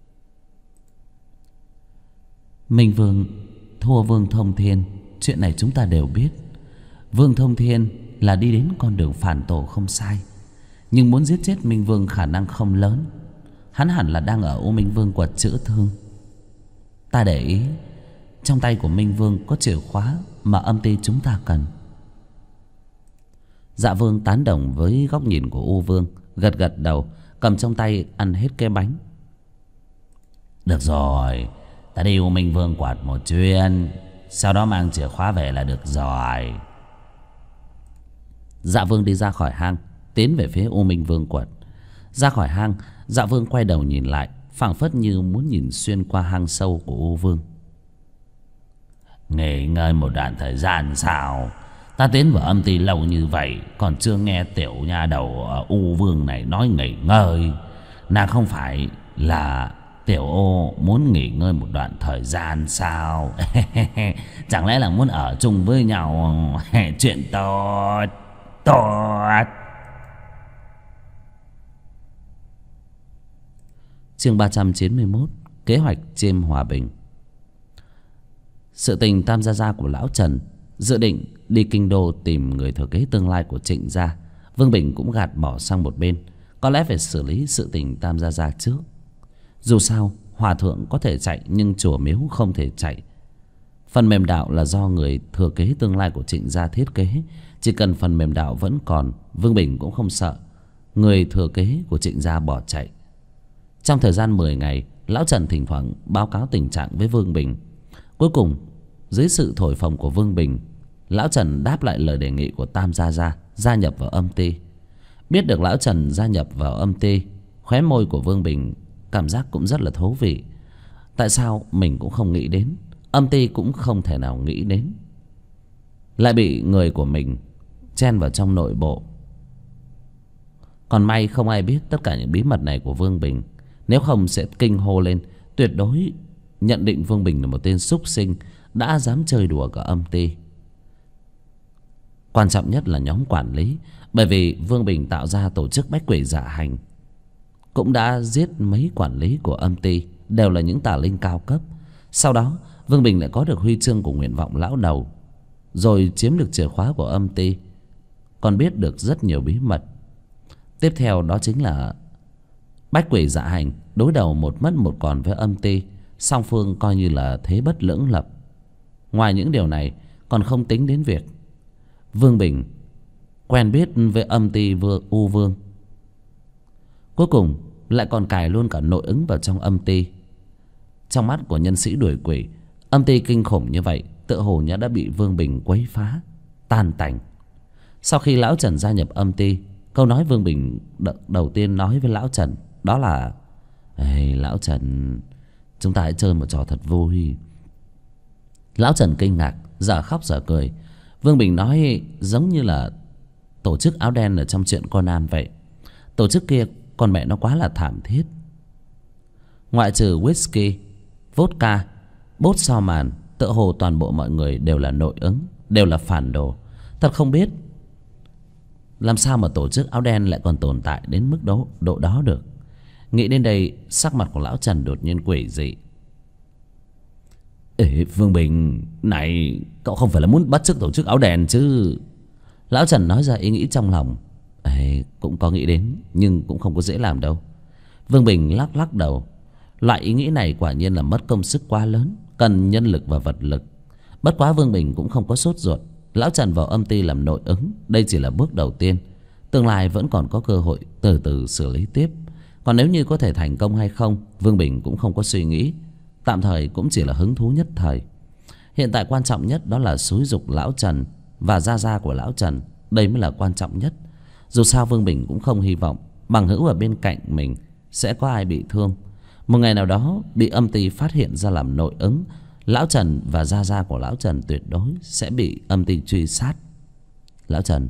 Minh Vương thua Vương Thông Thiên, chuyện này chúng ta đều biết. Vương Thông Thiên là đi đến con đường phản tổ không sai, nhưng muốn giết chết Minh Vương khả năng không lớn. Hắn hẳn là đang ở U Minh Vương quật chữa thương. Ta để ý trong tay của Minh Vương có chìa khóa mà âm ty chúng ta cần. Dạ Vương tán đồng với góc nhìn của U Vương, gật gật đầu, cầm trong tay ăn hết cái bánh. Được rồi, ta đi U Minh Vương quật một chuyến, sau đó mang chìa khóa về là được rồi. Dạ Vương đi ra khỏi hang, tiến về phía U Minh Vương quật. Ra khỏi hang, Dạ Vương quay đầu nhìn lại, phảng phất như muốn nhìn xuyên qua hang sâu của U Vương. Nghỉ ngơi một đoạn thời gian sao? Ta tiến vào âm ty lâu như vậy, còn chưa nghe tiểu nha đầu U Vương này nói nghỉ ngơi. Nàng không phải là tiểu ô muốn nghỉ ngơi một đoạn thời gian sao? Chẳng lẽ là muốn ở chung với nhau? Chuyện tốt tốt. Chương 391, kế hoạch chiêm hòa bình. Sự tình Tam Gia của lão Trần dự định đi kinh đô tìm người thừa kế tương lai của Trịnh gia, Vương Bình cũng gạt bỏ sang một bên. Có lẽ phải xử lý sự tình Tam Gia trước. Dù sao hòa thượng có thể chạy, nhưng chùa miếu không thể chạy. Phần mềm đạo là do người thừa kế tương lai của Trịnh gia thiết kế. Chỉ cần phần mềm đạo vẫn còn, Vương Bình cũng không sợ người thừa kế của Trịnh gia bỏ chạy. Trong thời gian 10 ngày, lão Trần thỉnh thoảng báo cáo tình trạng với Vương Bình. Cuối cùng, dưới sự thổi phồng của Vương Bình, lão Trần đáp lại lời đề nghị của Tam Gia gia nhập vào âm ty. Biết được lão Trần gia nhập vào âm ty, khóe môi của Vương Bình cảm giác cũng rất là thú vị. Tại sao mình cũng không nghĩ đến, âm ty cũng không thể nào nghĩ đến, lại bị người của mình chen vào trong nội bộ. Còn may không ai biết tất cả những bí mật này của Vương Bình, nếu không sẽ kinh hô lên, tuyệt đối nhận định Vương Bình là một tên súc sinh đã dám chơi đùa cả âm ty. Quan trọng nhất là nhóm quản lý, bởi vì Vương Bình tạo ra tổ chức bách quỷ dạ hành, cũng đã giết mấy quản lý của âm ty, đều là những tà linh cao cấp. Sau đó Vương Bình lại có được huy chương của nguyện vọng lão đầu, rồi chiếm được chìa khóa của âm ty, còn biết được rất nhiều bí mật. Tiếp theo đó chính là bách quỷ dạ hành đối đầu một mất một còn với âm ty, song phương coi như là thế bất lưỡng lập. Ngoài những điều này còn không tính đến việc Vương Bình quen biết với âm ty U Vương, cuối cùng lại còn cài luôn cả nội ứng vào trong âm ty. Trong mắt của nhân sĩ đuổi quỷ, âm ty kinh khủng như vậy tựa hồ như đã bị Vương Bình quấy phá tan tành. Sau khi lão Trần gia nhập âm ty, câu nói Vương Bình đầu tiên nói với lão Trần đó là: "Ê, lão Trần, chúng ta hãy chơi một trò thật vui." Lão Trần kinh ngạc, giờ khóc giờ cười. Vương Bình nói giống như là tổ chức áo đen ở trong truyện Conan vậy. Tổ chức kia con mẹ nó quá là thảm thiết. Ngoại trừ whisky, vodka, bốt sao màn, tựa hồ toàn bộ mọi người đều là nội ứng, đều là phản đồ. Thật không biết làm sao mà tổ chức áo đen lại còn tồn tại đến mức độ đó được. Nghĩ đến đây, sắc mặt của lão Trần đột nhiên quỷ dị. "Ê, Vương Bình, này, cậu không phải là muốn bắt chước tổ chức áo đen chứ?" Lão Trần nói ra ý nghĩ trong lòng. "Ê, cũng có nghĩ đến, nhưng cũng không có dễ làm đâu." Vương Bình lắc lắc đầu. Loại ý nghĩ này quả nhiên là mất công sức quá lớn, cần nhân lực và vật lực. Bất quá Vương Bình cũng không có sốt ruột. Lão Trần vào âm ty làm nội ứng, đây chỉ là bước đầu tiên. Tương lai vẫn còn có cơ hội từ từ xử lý tiếp. Còn nếu như có thể thành công hay không, Vương Bình cũng không có suy nghĩ. Tạm thời cũng chỉ là hứng thú nhất thời. Hiện tại quan trọng nhất đó là xúi giục lão Trần và gia gia của lão Trần. Đây mới là quan trọng nhất. Dù sao Vương Bình cũng không hy vọng bằng hữu ở bên cạnh mình sẽ có ai bị thương. Một ngày nào đó bị âm ty phát hiện ra làm nội ứng, lão Trần và gia gia của lão Trần tuyệt đối sẽ bị âm ty truy sát. "Lão Trần,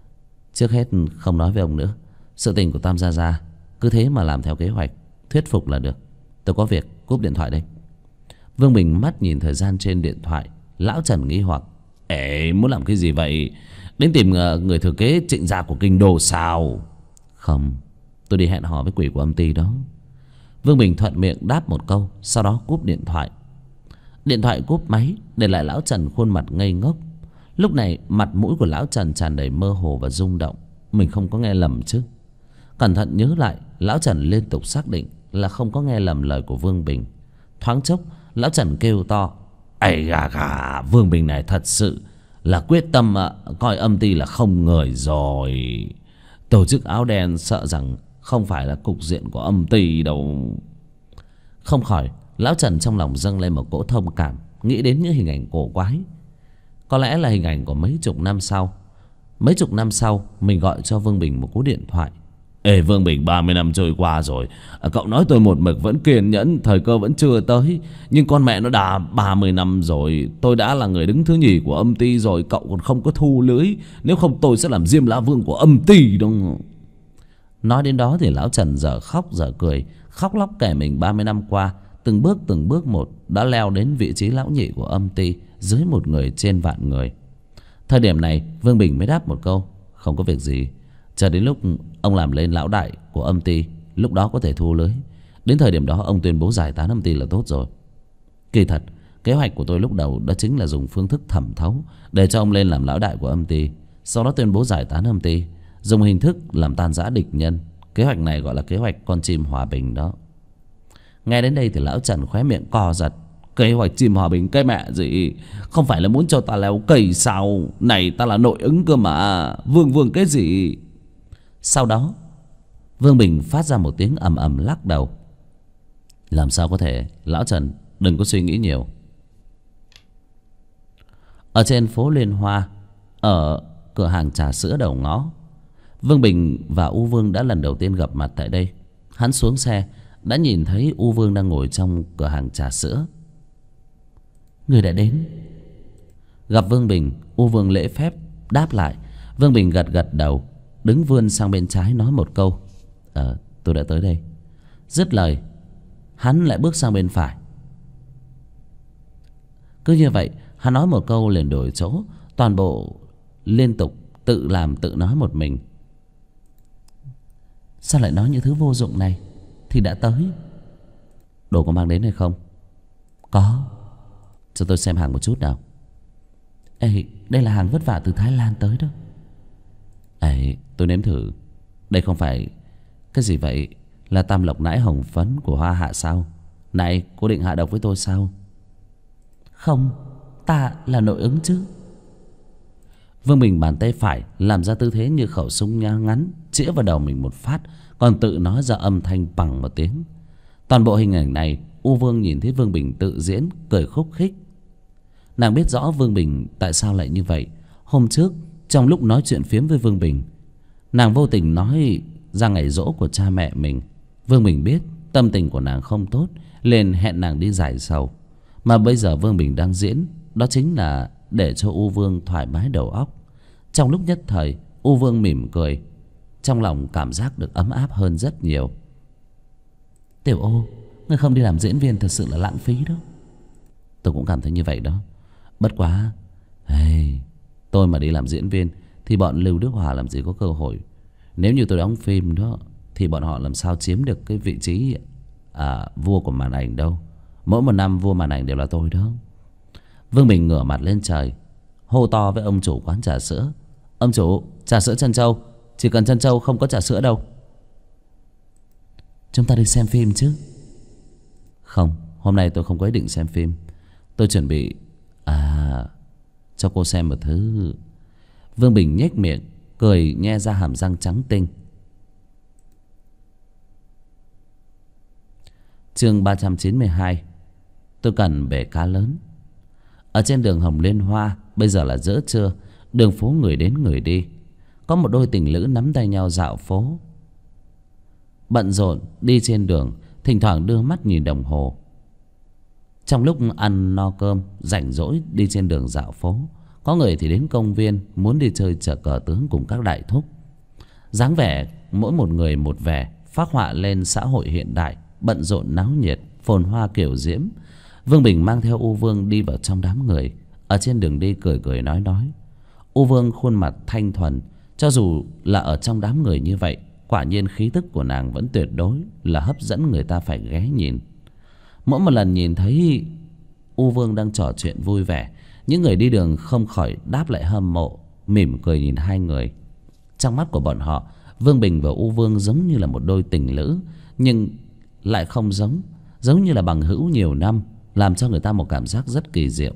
trước hết không nói với ông nữa. Sự tình của Tam gia gia cứ thế mà làm theo kế hoạch, thuyết phục là được. Tôi có việc, cúp điện thoại đây." Vương Bình mắt nhìn thời gian trên điện thoại. Lão Trần nghi hoặc: "Ê, muốn làm cái gì vậy? Đến tìm người thừa kế Trịnh gia của kinh đô sao?" "Không, tôi đi hẹn hò với quỷ của âm ty đó." Vương Bình thuận miệng đáp một câu, sau đó cúp điện thoại. Điện thoại cúp máy, để lại lão Trần khuôn mặt ngây ngốc. Lúc này mặt mũi của lão Trần tràn đầy mơ hồ và rung động. Mình không có nghe lầm chứ? Cẩn thận nhớ lại, lão Trần liên tục xác định là không có nghe lầm lời của Vương Bình. Thoáng chốc lão Trần kêu to: "Ây gà gà, Vương Bình này thật sự là quyết tâm coi âm ty là không người rồi. Tổ chức áo đen sợ rằng không phải là cục diện của âm ty đâu." Không khỏi lão Trần trong lòng dâng lên một cỗ thông cảm, nghĩ đến những hình ảnh cổ quái. Có lẽ là hình ảnh của mấy chục năm sau. Mấy chục năm sau mình gọi cho Vương Bình một cú điện thoại. "Ê Vương Bình, 30 năm trôi qua rồi, cậu nói tôi một mực vẫn kiên nhẫn, thời cơ vẫn chưa tới. Nhưng con mẹ nó đã 30 năm rồi. Tôi đã là người đứng thứ nhì của âm ty rồi, cậu còn không có thu lưới. Nếu không tôi sẽ làm Diêm La Vương của âm ty đâu." Nói đến đó thì lão Trần giờ khóc giờ cười, khóc lóc kể mình 30 năm qua từng bước một đã leo đến vị trí lão nhị của âm ty, dưới một người trên vạn người. Thời điểm này Vương Bình mới đáp một câu: "Không có việc gì. Chờ đến lúc ông làm lên lão đại của âm ty, lúc đó có thể thu lưới. Đến thời điểm đó ông tuyên bố giải tán âm ty là tốt rồi." Kỳ thật kế hoạch của tôi lúc đầu đó chính là dùng phương thức thẩm thấu để cho ông lên làm lão đại của âm ty, sau đó tuyên bố giải tán âm ty, dùng hình thức làm tan rã địch nhân. Kế hoạch này gọi là kế hoạch con chim hòa bình đó. Nghe đến đây thì lão Trần khóe miệng co giật. Kế hoạch chim hòa bình cái mẹ gì? Không phải là muốn cho ta leo cây sao? Này, ta là nội ứng cơ mà. Vương cái gì? Sau đó Vương Bình phát ra một tiếng ầm ầm lắc đầu. "Làm sao có thể? Lão Trần, đừng có suy nghĩ nhiều." Ở trên phố Liên Hoa, ở cửa hàng trà sữa đầu ngõ, Vương Bình và U Vương đã lần đầu tiên gặp mặt tại đây. Hắn xuống xe đã nhìn thấy U Vương đang ngồi trong cửa hàng trà sữa. "Người đã đến." Gặp Vương Bình, U Vương lễ phép đáp lại. Vương Bình gật gật đầu, đứng vươn sang bên trái nói một câu: "Tôi đã tới đây." Dứt lời hắn lại bước sang bên phải. Cứ như vậy hắn nói một câu liền đổi chỗ, toàn bộ liên tục tự làm tự nói một mình. Sao lại nói những thứ vô dụng này? Thì đã tới. Đồ có mang đến hay không? Có. Cho tôi xem hàng một chút nào. Ê, đây là hàng vất vả từ Thái Lan tới đó. Ê, tôi nếm thử. Đây không phải cái gì vậy? Là tam lộc nãi hồng phấn của Hoa Hạ sao? Này, cô định hạ độc với tôi sao? Không, ta là nội ứng chứ. Vương Bình bàn tay phải làm ra tư thế như khẩu súng ngắn, chĩa vào đầu mình một phát, còn tự nói ra âm thanh bằng một tiếng. Toàn bộ hình ảnh này U Vương nhìn thấy Vương Bình tự diễn, cười khúc khích. Nàng biết rõ Vương Bình tại sao lại như vậy. Hôm trước trong lúc nói chuyện phiếm với Vương Bình, nàng vô tình nói ra ngày giỗ của cha mẹ mình. Vương Bình biết tâm tình của nàng không tốt, liền hẹn nàng đi giải sầu. Mà bây giờ Vương Bình đang diễn, đó chính là để cho U Vương thoải mái đầu óc. Trong lúc nhất thời, U Vương mỉm cười, trong lòng cảm giác được ấm áp hơn rất nhiều. Tiểu Ô, ngươi không đi làm diễn viên thật sự là lãng phí đó. Tôi cũng cảm thấy như vậy đó. Bất quá, tôi mà đi làm diễn viên thì bọn Lưu Đức Hòa làm gì có cơ hội. Nếu như tôi đóng phim đó thì bọn họ làm sao chiếm được cái vị trí vua của màn ảnh đâu. Mỗi một năm vua màn ảnh đều là tôi đó. Vương Bình ngửa mặt lên trời, hô to với ông chủ quán trà sữa: Ông chủ, trà sữa trân châu, chỉ cần trân châu, không có trà sữa đâu. Chúng ta đi xem phim chứ? Không, hôm nay tôi không có ý định xem phim. Tôi chuẩn bị cho cô xem một thứ. Vương Bình nhếch miệng cười, nhe ra hàm răng trắng tinh. Chương 392. Tôi cần bể cá lớn. Ở trên đường Hồng Liên Hoa, bây giờ là giữa trưa, đường phố người đến người đi. Có một đôi tình lữ nắm tay nhau dạo phố, bận rộn đi trên đường, thỉnh thoảng đưa mắt nhìn đồng hồ. Trong lúc ăn no cơm, rảnh rỗi đi trên đường dạo phố, có người thì đến công viên muốn đi chơi chợ cờ tướng cùng các đại thúc. Dáng vẻ mỗi một người một vẻ, phác họa lên xã hội hiện đại, bận rộn náo nhiệt, phồn hoa kiểu diễm. Vương Bình mang theo U Vương đi vào trong đám người. Ở trên đường đi cười cười nói. U Vương khuôn mặt thanh thuần, cho dù là ở trong đám người như vậy, quả nhiên khí tức của nàng vẫn tuyệt đối là hấp dẫn người ta phải ghé nhìn. Mỗi một lần nhìn thấy U Vương đang trò chuyện vui vẻ, những người đi đường không khỏi đáp lại hâm mộ, mỉm cười nhìn hai người. Trong mắt của bọn họ, Vương Bình và U Vương giống như là một đôi tình lữ, nhưng lại không giống như là bằng hữu nhiều năm, làm cho người ta một cảm giác rất kỳ diệu.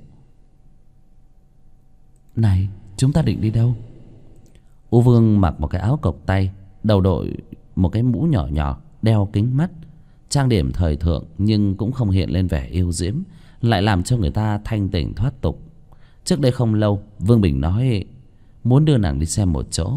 Này, chúng ta định đi đâu? U Vương mặc một cái áo cộc tay, đầu đội một cái mũ nhỏ nhỏ, đeo kính mắt, trang điểm thời thượng nhưng cũng không hiện lên vẻ yêu diễm, lại làm cho người ta thanh tỉnh thoát tục. Trước đây không lâu, Vương Bình nói muốn đưa nàng đi xem một chỗ.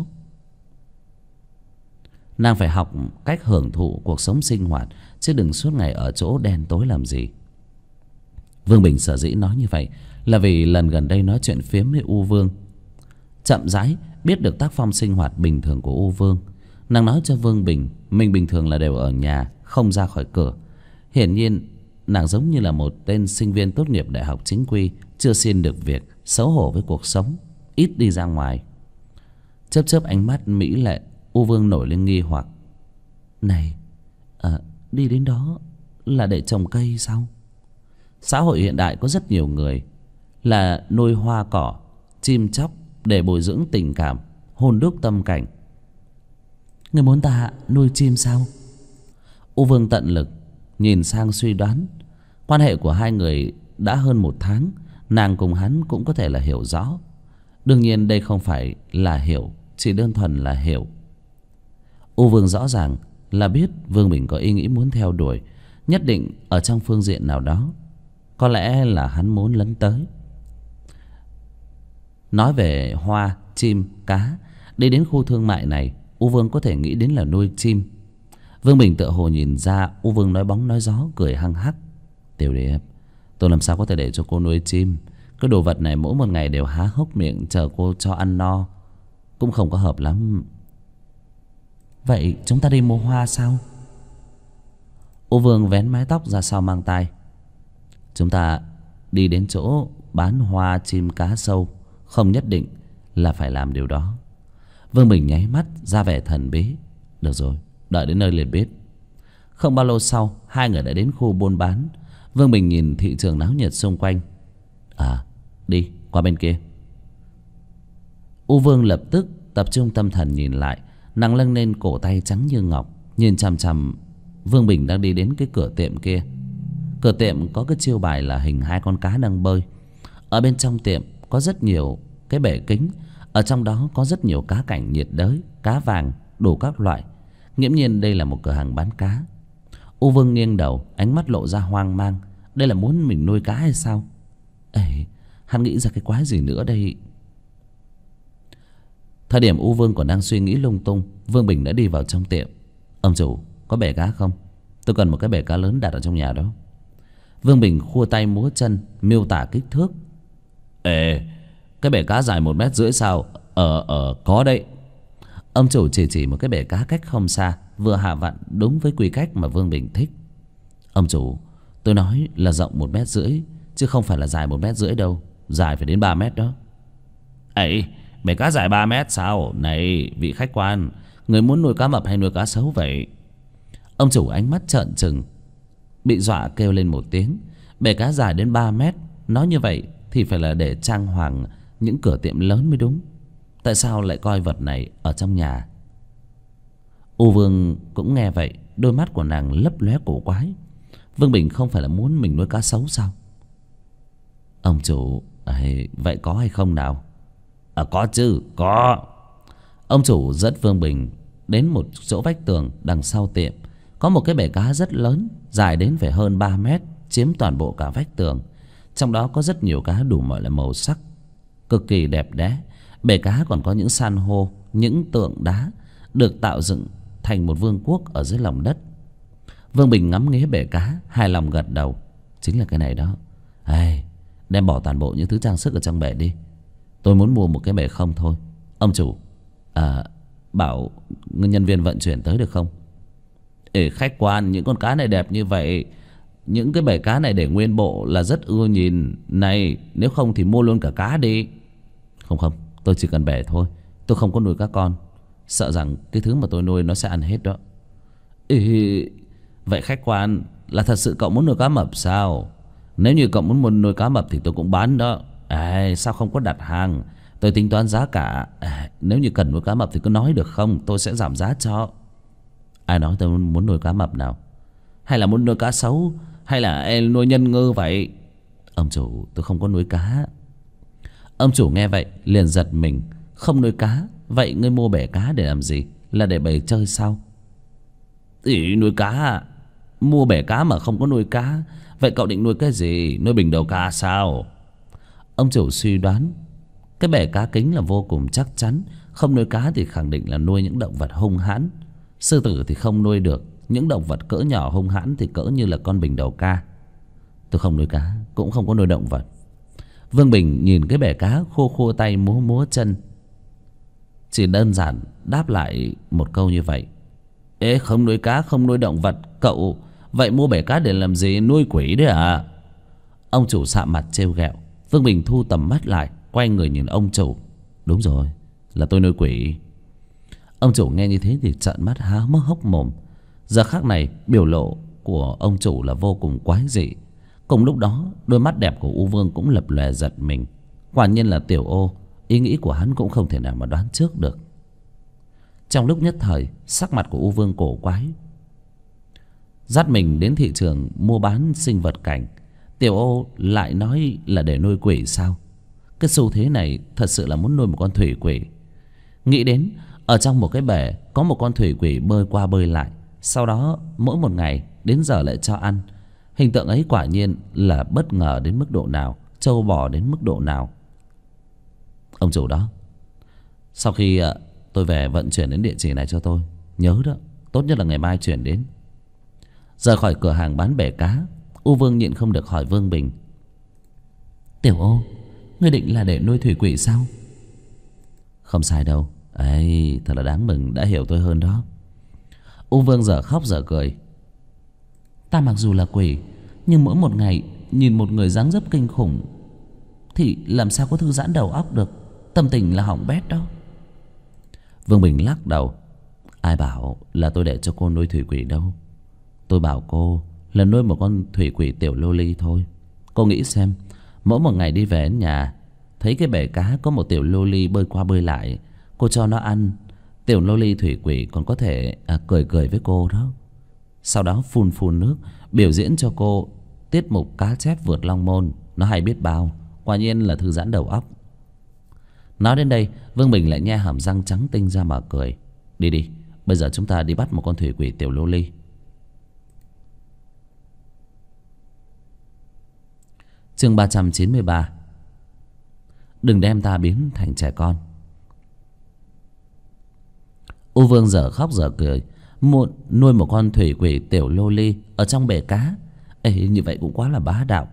Nàng phải học cách hưởng thụ cuộc sống sinh hoạt, chứ đừng suốt ngày ở chỗ đen tối làm gì. Vương Bình sở dĩ nói như vậy là vì lần gần đây nói chuyện phiếm với U Vương, chậm rãi biết được tác phong sinh hoạt bình thường của U Vương. Nàng nói cho Vương Bình mình bình thường là đều ở nhà, không ra khỏi cửa. Hiển nhiên nàng giống như là một tên sinh viên tốt nghiệp đại học chính quy, chưa xin được việc, xấu hổ với cuộc sống, ít đi ra ngoài. Chớp chớp ánh mắt mỹ lệ, U Vương nổi lên nghi hoặc. Này, đi đến đó là để trồng cây sao? Xã hội hiện đại có rất nhiều người là nuôi hoa cỏ, chim chóc để bồi dưỡng tình cảm, hôn đúc tâm cảnh. Người muốn ta nuôi chim sao? U Vương tận lực nhìn sang suy đoán. Quan hệ của hai người đã hơn một tháng, nàng cùng hắn cũng có thể là hiểu rõ. Đương nhiên đây không phải là hiểu, chỉ đơn thuần là hiểu. U Vương rõ ràng là biết Vương Bình có ý nghĩ muốn theo đuổi, nhất định ở trong phương diện nào đó, có lẽ là hắn muốn lấn tới. Nói về hoa, chim, cá, đi đến khu thương mại này, U Vương có thể nghĩ đến là nuôi chim. Vương Bình tựa hồ nhìn ra U Vương nói bóng nói gió, cười hăng hắc. Tiểu Điệp, tôi làm sao có thể để cho cô nuôi chim? Cái đồ vật này mỗi một ngày đều há hốc miệng chờ cô cho ăn no, cũng không có hợp lắm. Vậy chúng ta đi mua hoa sao? U Vương vén mái tóc ra sau mang tai. Chúng ta đi đến chỗ bán hoa, chim, cá, sâu, không nhất định là phải làm điều đó. Vương Bình nháy mắt ra vẻ thần bí. Được rồi, đợi đến nơi liền biết. Không bao lâu sau, hai người đã đến khu buôn bán. Vương Bình nhìn thị trường náo nhiệt xung quanh. Đi qua bên kia. U Vương lập tức tập trung tâm thần nhìn lại. Nàng nâng lên cổ tay trắng như ngọc, nhìn chằm chằm Vương Bình đang đi đến cái cửa tiệm kia. Cửa tiệm có cái chiêu bài là hình hai con cá đang bơi. Ở bên trong tiệm có rất nhiều cái bể kính. Ở trong đó có rất nhiều cá cảnh nhiệt đới, cá vàng, đủ các loại. Nghiễm nhiên đây là một cửa hàng bán cá. U Vương nghiêng đầu, ánh mắt lộ ra hoang mang. Đây là muốn mình nuôi cá hay sao? Ê, hắn nghĩ ra cái quái gì nữa đây? Thời điểm U Vương còn đang suy nghĩ lung tung, Vương Bình đã đi vào trong tiệm. Ông chủ, có bể cá không? Tôi cần một cái bể cá lớn đặt ở trong nhà đó. Vương Bình khua tay múa chân miêu tả kích thước. Ê, cái bể cá dài 1,5 mét sao? Có đấy. Ông chủ chỉ một cái bể cá cách không xa, vừa hạ vặn đúng với quy cách mà Vương Bình thích. Ông chủ, tôi nói là rộng 1,5 mét, chứ không phải là dài 1,5 mét đâu. Dài phải đến 3 mét đó. Ấy, bể cá dài 3 mét sao? Này vị khách quan, người muốn nuôi cá mập hay nuôi cá sấu vậy? Ông chủ ánh mắt trợn trừng, bị dọa kêu lên một tiếng. Bể cá dài đến 3 mét, nói như vậy thì phải là để trang hoàng những cửa tiệm lớn mới đúng. Tại sao lại coi vật này ở trong nhà? U Vương cũng nghe vậy, đôi mắt của nàng lấp lóe cổ quái. Vương Bình không phải là muốn mình nuôi cá sấu sao? Ông chủ, vậy có hay không nào? Có chứ, có. Ông chủ dẫn Vương Bình đến một chỗ vách tường đằng sau tiệm. Có một cái bể cá rất lớn, dài đến phải hơn 3 mét, chiếm toàn bộ cả vách tường. Trong đó có rất nhiều cá đủ mọi loại màu sắc, cực kỳ đẹp đẽ. Bể cá còn có những san hô, những tượng đá được tạo dựng thành một vương quốc ở dưới lòng đất. Vương Bình ngắm nghía bể cá, hài lòng gật đầu. Chính là cái này đó. Đem bỏ toàn bộ những thứ trang sức ở trong bể đi. Tôi muốn mua một cái bể không thôi. Ông chủ, bảo nhân viên vận chuyển tới được không? Khách quan, những con cá này đẹp như vậy, những cái bể cá này để nguyên bộ là rất ưa nhìn. Này, nếu không thì mua luôn cả cá đi. Không, tôi chỉ cần bể thôi. Tôi không có nuôi cá con. Sợ rằng cái thứ mà tôi nuôi nó sẽ ăn hết đó. Vậy khách quan, là thật sự cậu muốn nuôi cá mập sao? Nếu như cậu muốn nuôi cá mập thì tôi cũng bán đó. Sao không có đặt hàng? Tôi tính toán giá cả. Nếu như cần nuôi cá mập thì cứ nói được không? Tôi sẽ giảm giá cho. Ai nói tôi muốn nuôi cá mập nào? Hay là muốn nuôi cá sấu? Hay là nuôi nhân ngư vậy? Ông chủ, tôi không có nuôi cá. Ông chủ nghe vậy liền giật mình. Không nuôi cá? Vậy ngươi mua bể cá để làm gì? Là để bày chơi sao? Nuôi cá à? Mua bể cá mà không có nuôi cá? Vậy cậu định nuôi cái gì? Nuôi bình đầu cá sao? Ông chủ suy đoán cái bể cá kính là vô cùng chắc chắn. Không nuôi cá thì khẳng định là nuôi những động vật hung hãn. Sư tử thì không nuôi được. Những động vật cỡ nhỏ hung hãn thì cỡ như là con bình đầu ca. Tôi không nuôi cá, cũng không có nuôi động vật. Vương Bình nhìn cái bể cá, khô tay múa chân, chỉ đơn giản đáp lại một câu như vậy. Không nuôi cá, không nuôi động vật. Cậu vậy mua bể cá để làm gì? Nuôi quỷ đấy à? Ông chủ sạm mặt trêu ghẹo. Vương Bình thu tầm mắt lại, quay người nhìn ông chủ. Đúng rồi, là tôi nuôi quỷ. Ông chủ nghe như thế thì trợn mắt há hốc mồm. Giờ khắc này biểu lộ của ông chủ là vô cùng quái dị. Cùng lúc đó đôi mắt đẹp của U Vương cũng lập lòe giật mình. Quả nhiên là Tiểu Ô. Ý nghĩ của hắn cũng không thể nào mà đoán trước được. Trong lúc nhất thời sắc mặt của U Vương cổ quái. Dắt mình đến thị trường mua bán sinh vật cảnh. Tiểu Ô lại nói là để nuôi quỷ sao? Cái xu thế này thật sự là muốn nuôi một con thủy quỷ. Nghĩ đến ở trong một cái bể có một con thủy quỷ bơi qua bơi lại, sau đó mỗi một ngày đến giờ lại cho ăn. Hình tượng ấy quả nhiên là bất ngờ đến mức độ nào, trâu bò đến mức độ nào. Ông chủ đó, sau khi tôi về vận chuyển đến địa chỉ này cho tôi. Nhớ đó, tốt nhất là ngày mai chuyển đến. Rời khỏi cửa hàng bán bể cá, U Vương nhịn không được hỏi Vương Bình. Tiểu Ô, ngươi định là để nuôi thủy quỷ sao? Không sai đâu. Thật là đáng mừng, đã hiểu tôi hơn đó. U Vương giờ khóc giờ cười. Ta mặc dù là quỷ, nhưng mỗi một ngày nhìn một người dáng dấp kinh khủng thì làm sao có thư giãn đầu óc được. Tâm tình là hỏng bét đó. Vương Bình lắc đầu. Ai bảo là tôi để cho cô nuôi thủy quỷ đâu. Tôi bảo cô là nuôi một con thủy quỷ tiểu lô ly thôi. Cô nghĩ xem, mỗi một ngày đi về đến nhà, thấy cái bể cá có một tiểu lô ly bơi qua bơi lại, cô cho nó ăn. Tiểu lô ly thủy quỷ còn có thể cười cười với cô đó. Sau đó phun phun nước, biểu diễn cho cô tiết mục cá chép vượt long môn. Nó hay biết bao, quả nhiên là thư giãn đầu óc. Nói đến đây, Vương Bình lại nhe hàm răng trắng tinh ra mà cười. Đi đi, bây giờ chúng ta đi bắt một con thủy quỷ tiểu lô ly. Chương 393. Đừng đem ta biến thành trẻ con. U Vương dở khóc dở cười, nuôi một con thủy quỷ tiểu lô ly ở trong bể cá. Ê, như vậy cũng quá là bá đạo.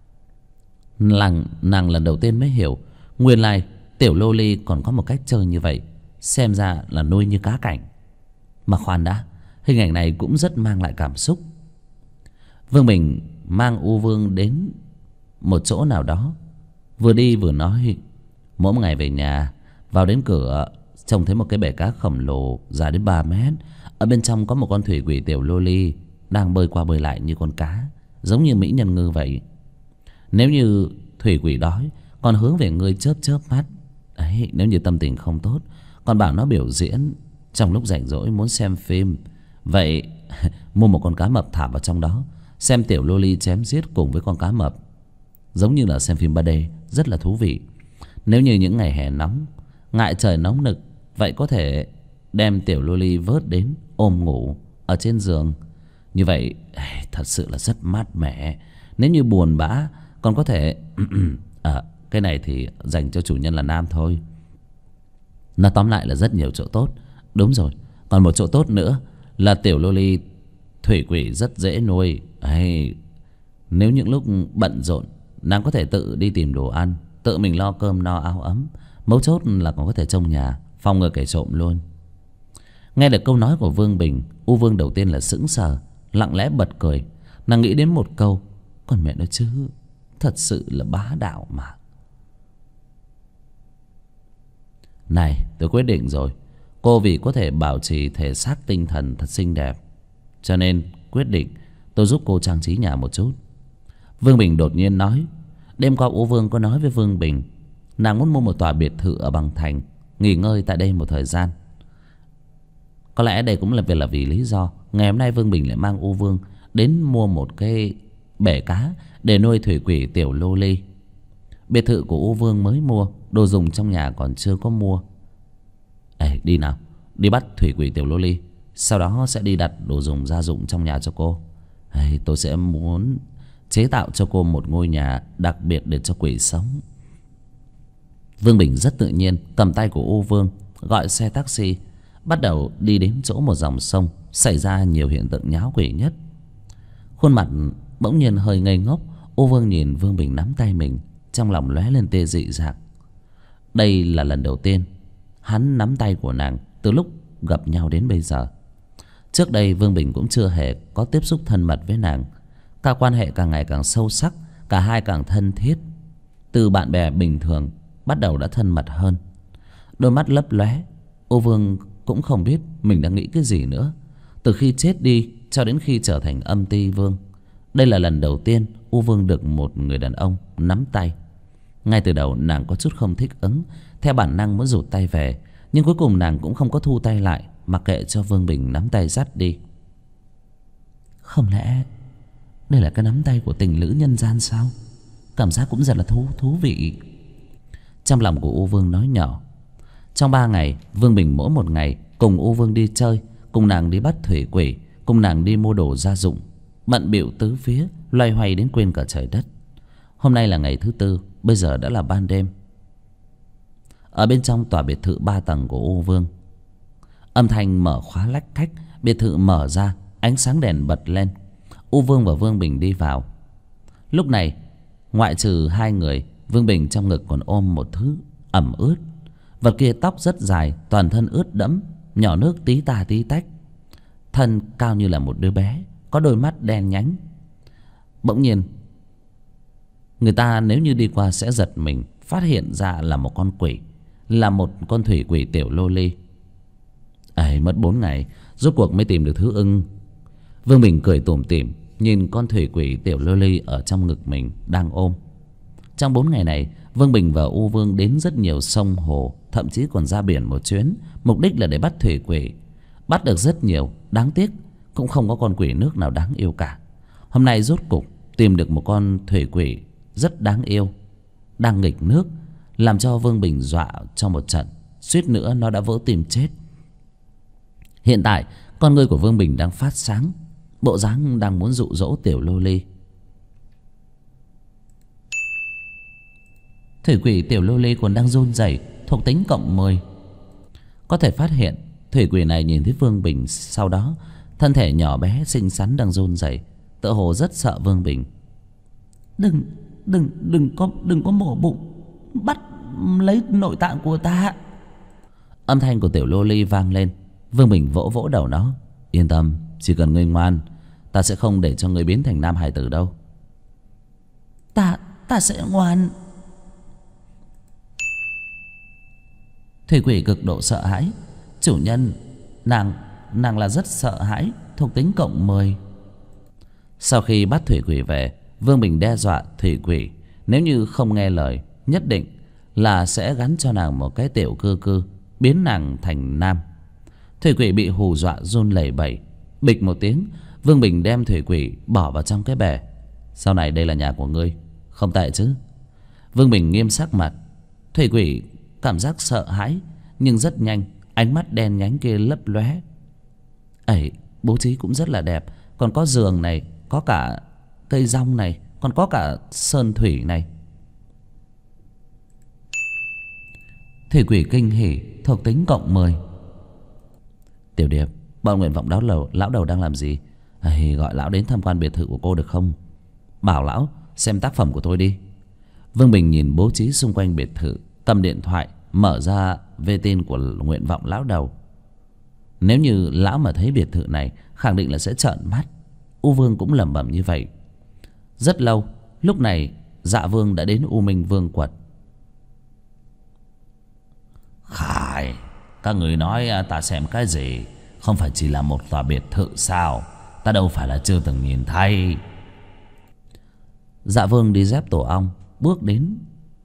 Nàng lần đầu tiên mới hiểu, nguyên lai tiểu lô ly còn có một cách chơi như vậy. Xem ra là nuôi như cá cảnh. Mà khoan đã, hình ảnh này cũng rất mang lại cảm xúc. Vương Bình mang U Vương đến một chỗ nào đó, vừa đi vừa nói. Mỗi một ngày về nhà, vào đến cửa trông thấy một cái bể cá khổng lồ dài đến 3 mét. Ở bên trong có một con thủy quỷ tiểu lô ly đang bơi qua bơi lại như con cá, giống như mỹ nhân ngư vậy. Nếu như thủy quỷ đói, còn hướng về ngươi chớp chớp mắt. Đấy, nếu như tâm tình không tốt, còn bảo nó biểu diễn. Trong lúc rảnh rỗi muốn xem phim, vậy mua một con cá mập thả vào trong đó, xem tiểu lô ly chém giết cùng với con cá mập, giống như là xem phim 3D, rất là thú vị. Nếu như những ngày hè nóng, ngại trời nóng nực, vậy có thể đem tiểu lô ly vớt đến ôm ngủ ở trên giường. Như vậy thật sự là rất mát mẻ. Nếu như buồn bã, còn có thể cái này thì dành cho chủ nhân là nam thôi. Nó tóm lại là rất nhiều chỗ tốt. Đúng rồi, còn một chỗ tốt nữa là tiểu lô ly thủy quỷ rất dễ nuôi. Nếu những lúc bận rộn, nàng có thể tự đi tìm đồ ăn, tự mình lo cơm no áo ấm. Mấu chốt là còn có thể trông nhà, phòng ngừa kẻ trộm luôn. Nghe được câu nói của Vương Bình, U Vương đầu tiên là sững sờ, lặng lẽ bật cười. Nàng nghĩ đến một câu, còn mẹ nó chứ, thật sự là bá đạo mà. Này, tôi quyết định rồi. Cô vì có thể bảo trì thể xác tinh thần thật xinh đẹp, cho nên quyết định tôi giúp cô trang trí nhà một chút. Vương Bình đột nhiên nói. Đêm qua U Vương có nói với Vương Bình, nàng muốn mua một tòa biệt thự ở Bằng Thành, nghỉ ngơi tại đây một thời gian. Có lẽ đây cũng là vì lý do ngày hôm nay Vương Bình lại mang U Vương đến mua một cái bể cá để nuôi thủy quỷ tiểu lô ly. Biệt thự của U Vương mới mua, đồ dùng trong nhà còn chưa có mua. Đi nào, đi bắt thủy quỷ tiểu lô ly, sau đó sẽ đi đặt đồ dùng gia dụng trong nhà cho cô. Tôi sẽ muốn chế tạo cho cô một ngôi nhà đặc biệt để cho quỷ sống. Vương Bình rất tự nhiên cầm tay của U Vương, gọi xe taxi, bắt đầu đi đến chỗ một dòng sông xảy ra nhiều hiện tượng nháo quỷ nhất. Khuôn mặt bỗng nhiên hơi ngây ngốc. U Vương nhìn Vương Bình nắm tay mình, trong lòng lóe lên tia dị dạng. Đây là lần đầu tiên hắn nắm tay của nàng từ lúc gặp nhau đến bây giờ. Trước đây Vương Bình cũng chưa hề có tiếp xúc thân mật với nàng. Cả quan hệ càng ngày càng sâu sắc, cả hai càng thân thiết. Từ bạn bè bình thường bắt đầu đã thân mật hơn. Đôi mắt lấp lóe, U Vương cũng không biết mình đang nghĩ cái gì nữa. Từ khi chết đi cho đến khi trở thành âm ti vương, đây là lần đầu tiên U Vương được một người đàn ông nắm tay. Ngay từ đầu nàng có chút không thích ứng, theo bản năng muốn rụt tay về, nhưng cuối cùng nàng cũng không có thu tay lại, mặc kệ cho Vương Bình nắm tay dắt đi. Không lẽ đây là cái nắm tay của tình lữ nhân gian sao? Cảm giác cũng rất là thú vị. Trong lòng của U Vương nói nhỏ. Trong 3 ngày, Vương Bình mỗi một ngày cùng U Vương đi chơi, cùng nàng đi bắt thủy quỷ, cùng nàng đi mua đồ gia dụng, bận bịu tứ phía, loay hoay đến quên cả trời đất. Hôm nay là ngày thứ tư, bây giờ đã là ban đêm. Ở bên trong tòa biệt thự 3 tầng của U Vương, âm thanh mở khóa lách cách, biệt thự mở ra, ánh sáng đèn bật lên. U Vương và Vương Bình đi vào. Lúc này, ngoại trừ 2 người, Vương Bình trong ngực còn ôm một thứ ẩm ướt. Vật kia tóc rất dài, toàn thân ướt đẫm, nhỏ nước tí tà tí tách. Thân cao như là một đứa bé, có đôi mắt đen nhánh. Bỗng nhiên, người ta nếu như đi qua sẽ giật mình, phát hiện ra là một con quỷ, là một con thủy quỷ tiểu lô ly. Mất 4 ngày, rốt cuộc mới tìm được thứ ưng. Vương Bình cười tủm tỉm, nhìn con thủy quỷ tiểu lô ly ở trong ngực mình đang ôm. Trong 4 ngày này, Vương Bình và U Vương đến rất nhiều sông hồ, thậm chí còn ra biển một chuyến, mục đích là để bắt thủy quỷ. Bắt được rất nhiều, đáng tiếc cũng không có con quỷ nước nào đáng yêu cả. Hôm nay rốt cục tìm được một con thủy quỷ rất đáng yêu, đang nghịch nước, làm cho Vương Bình dọa cho một trận, suýt nữa nó đã vỡ tim chết. Hiện tại con ngươi của Vương Bình đang phát sáng, bộ dáng đang muốn dụ dỗ tiểu lô ly. Thủy quỷ tiểu lô ly còn đang run rẩy, thuộc tính +10. Có thể phát hiện thủy quỷ này nhìn thấy Vương Bình, sau đó thân thể nhỏ bé xinh xắn đang run rẩy, tựa hồ rất sợ Vương Bình. Đừng có mổ bụng, bắt lấy nội tạng của ta. Âm thanh của tiểu lô ly vang lên. Vương Bình vỗ vỗ đầu nó. Yên tâm, chỉ cần ngươi ngoan, ta sẽ không để cho ngươi biến thành nam hài tử đâu. Ta sẽ ngoan. Thủy quỷ cực độ sợ hãi. Chủ nhân, nàng là rất sợ hãi, thuộc tính +10. Sau khi bắt thủy quỷ về, Vương Bình đe dọa thủy quỷ nếu như không nghe lời, nhất định là sẽ gắn cho nàng một cái tiểu cư cư, biến nàng thành nam. Thủy quỷ bị hù dọa run lẩy bẩy. Bịch một tiếng, Vương Bình đem thủy quỷ bỏ vào trong cái bể. Sau này đây là nhà của ngươi, không tệ chứ? Vương Bình nghiêm sắc mặt. Thủy quỷ cảm giác sợ hãi, nhưng rất nhanh ánh mắt đen nhánh kia lấp lóe. Ấy, bố trí cũng rất là đẹp, còn có giường này, có cả cây rong này, còn có cả sơn thủy này. Thủy quỷ kinh hỉ, thuộc tính +10. Tiểu Điệp, bọn Nguyện Vọng lão đầu đang làm gì? Gọi lão đến tham quan biệt thự của cô được không? Bảo lão xem tác phẩm của tôi đi. Vương Bình nhìn bố trí xung quanh biệt thự, cầm điện thoại mở ra về tin của Nguyện Vọng lão đầu. Nếu như lão mà thấy biệt thự này, khẳng định là sẽ trợn mắt. U Vương cũng lẩm bẩm như vậy. Rất lâu, lúc này Dạ Vương đã đến U Minh Vương quật. Khải, các người nói ta xem cái gì? Không phải chỉ là một tòa biệt thự sao? Ta đâu phải là chưa từng nhìn thấy. Dạ Vương đi dép tổ ong, bước đến.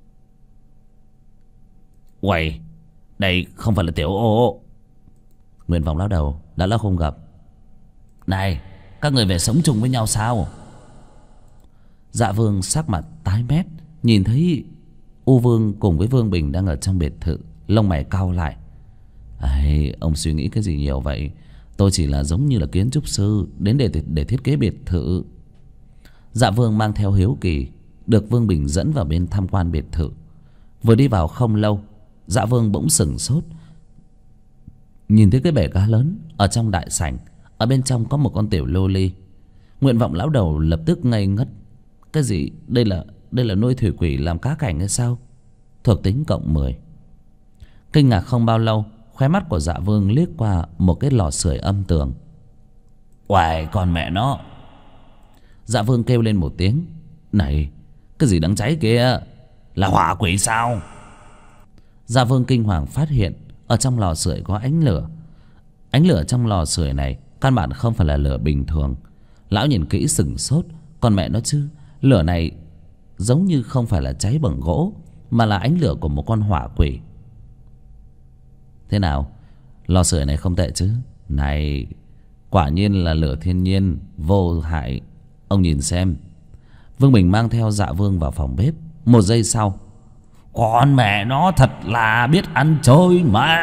Uầy, đây không phải là Tiểu Ô. Nguyện Vọng lão đầu đã lâu không gặp. Này, các người về sống chung với nhau sao? Dạ Vương sắc mặt tái mét, nhìn thấy U Vương cùng với Vương Bình đang ở trong biệt thự, lông mày cau lại. Ông suy nghĩ cái gì nhiều vậy? Tôi chỉ là giống như là kiến trúc sư đến để thiết kế biệt thự. Dạ Vương mang theo hiếu kỳ, được Vương Bình dẫn vào bên tham quan biệt thự. Vừa đi vào không lâu, Dạ Vương bỗng sửng sốt, nhìn thấy cái bể cá lớn ở trong đại sảnh, ở bên trong có một con tiểu lô ly. Nguyện Vọng lão đầu lập tức ngây ngất. Cái gì? Đây là nuôi thủy quỷ làm cá cảnh hay sao? Thuộc tính +10. Kinh ngạc không bao lâu, khóe mắt của Dạ Vương liếc qua một cái lò sưởi âm tường. Uầy, con mẹ nó! Dạ Vương kêu lên một tiếng. Này, cái gì đang cháy kìa? Là hỏa quỷ sao? Dạ Vương kinh hoàng phát hiện ở trong lò sưởi có ánh lửa. Ánh lửa trong lò sưởi này căn bản không phải là lửa bình thường. Lão nhìn kỹ sửng sốt. Con mẹ nó chứ, lửa này giống như không phải là cháy bằng gỗ, mà là ánh lửa của một con hỏa quỷ. Thế nào, lò sưởi này không tệ chứ? Này, quả nhiên là lửa thiên nhiên, vô hại. Ông nhìn xem. Vương Bình mang theo Dạ Vương vào phòng bếp. Một giây sau, con mẹ nó thật là biết ăn chơi mà.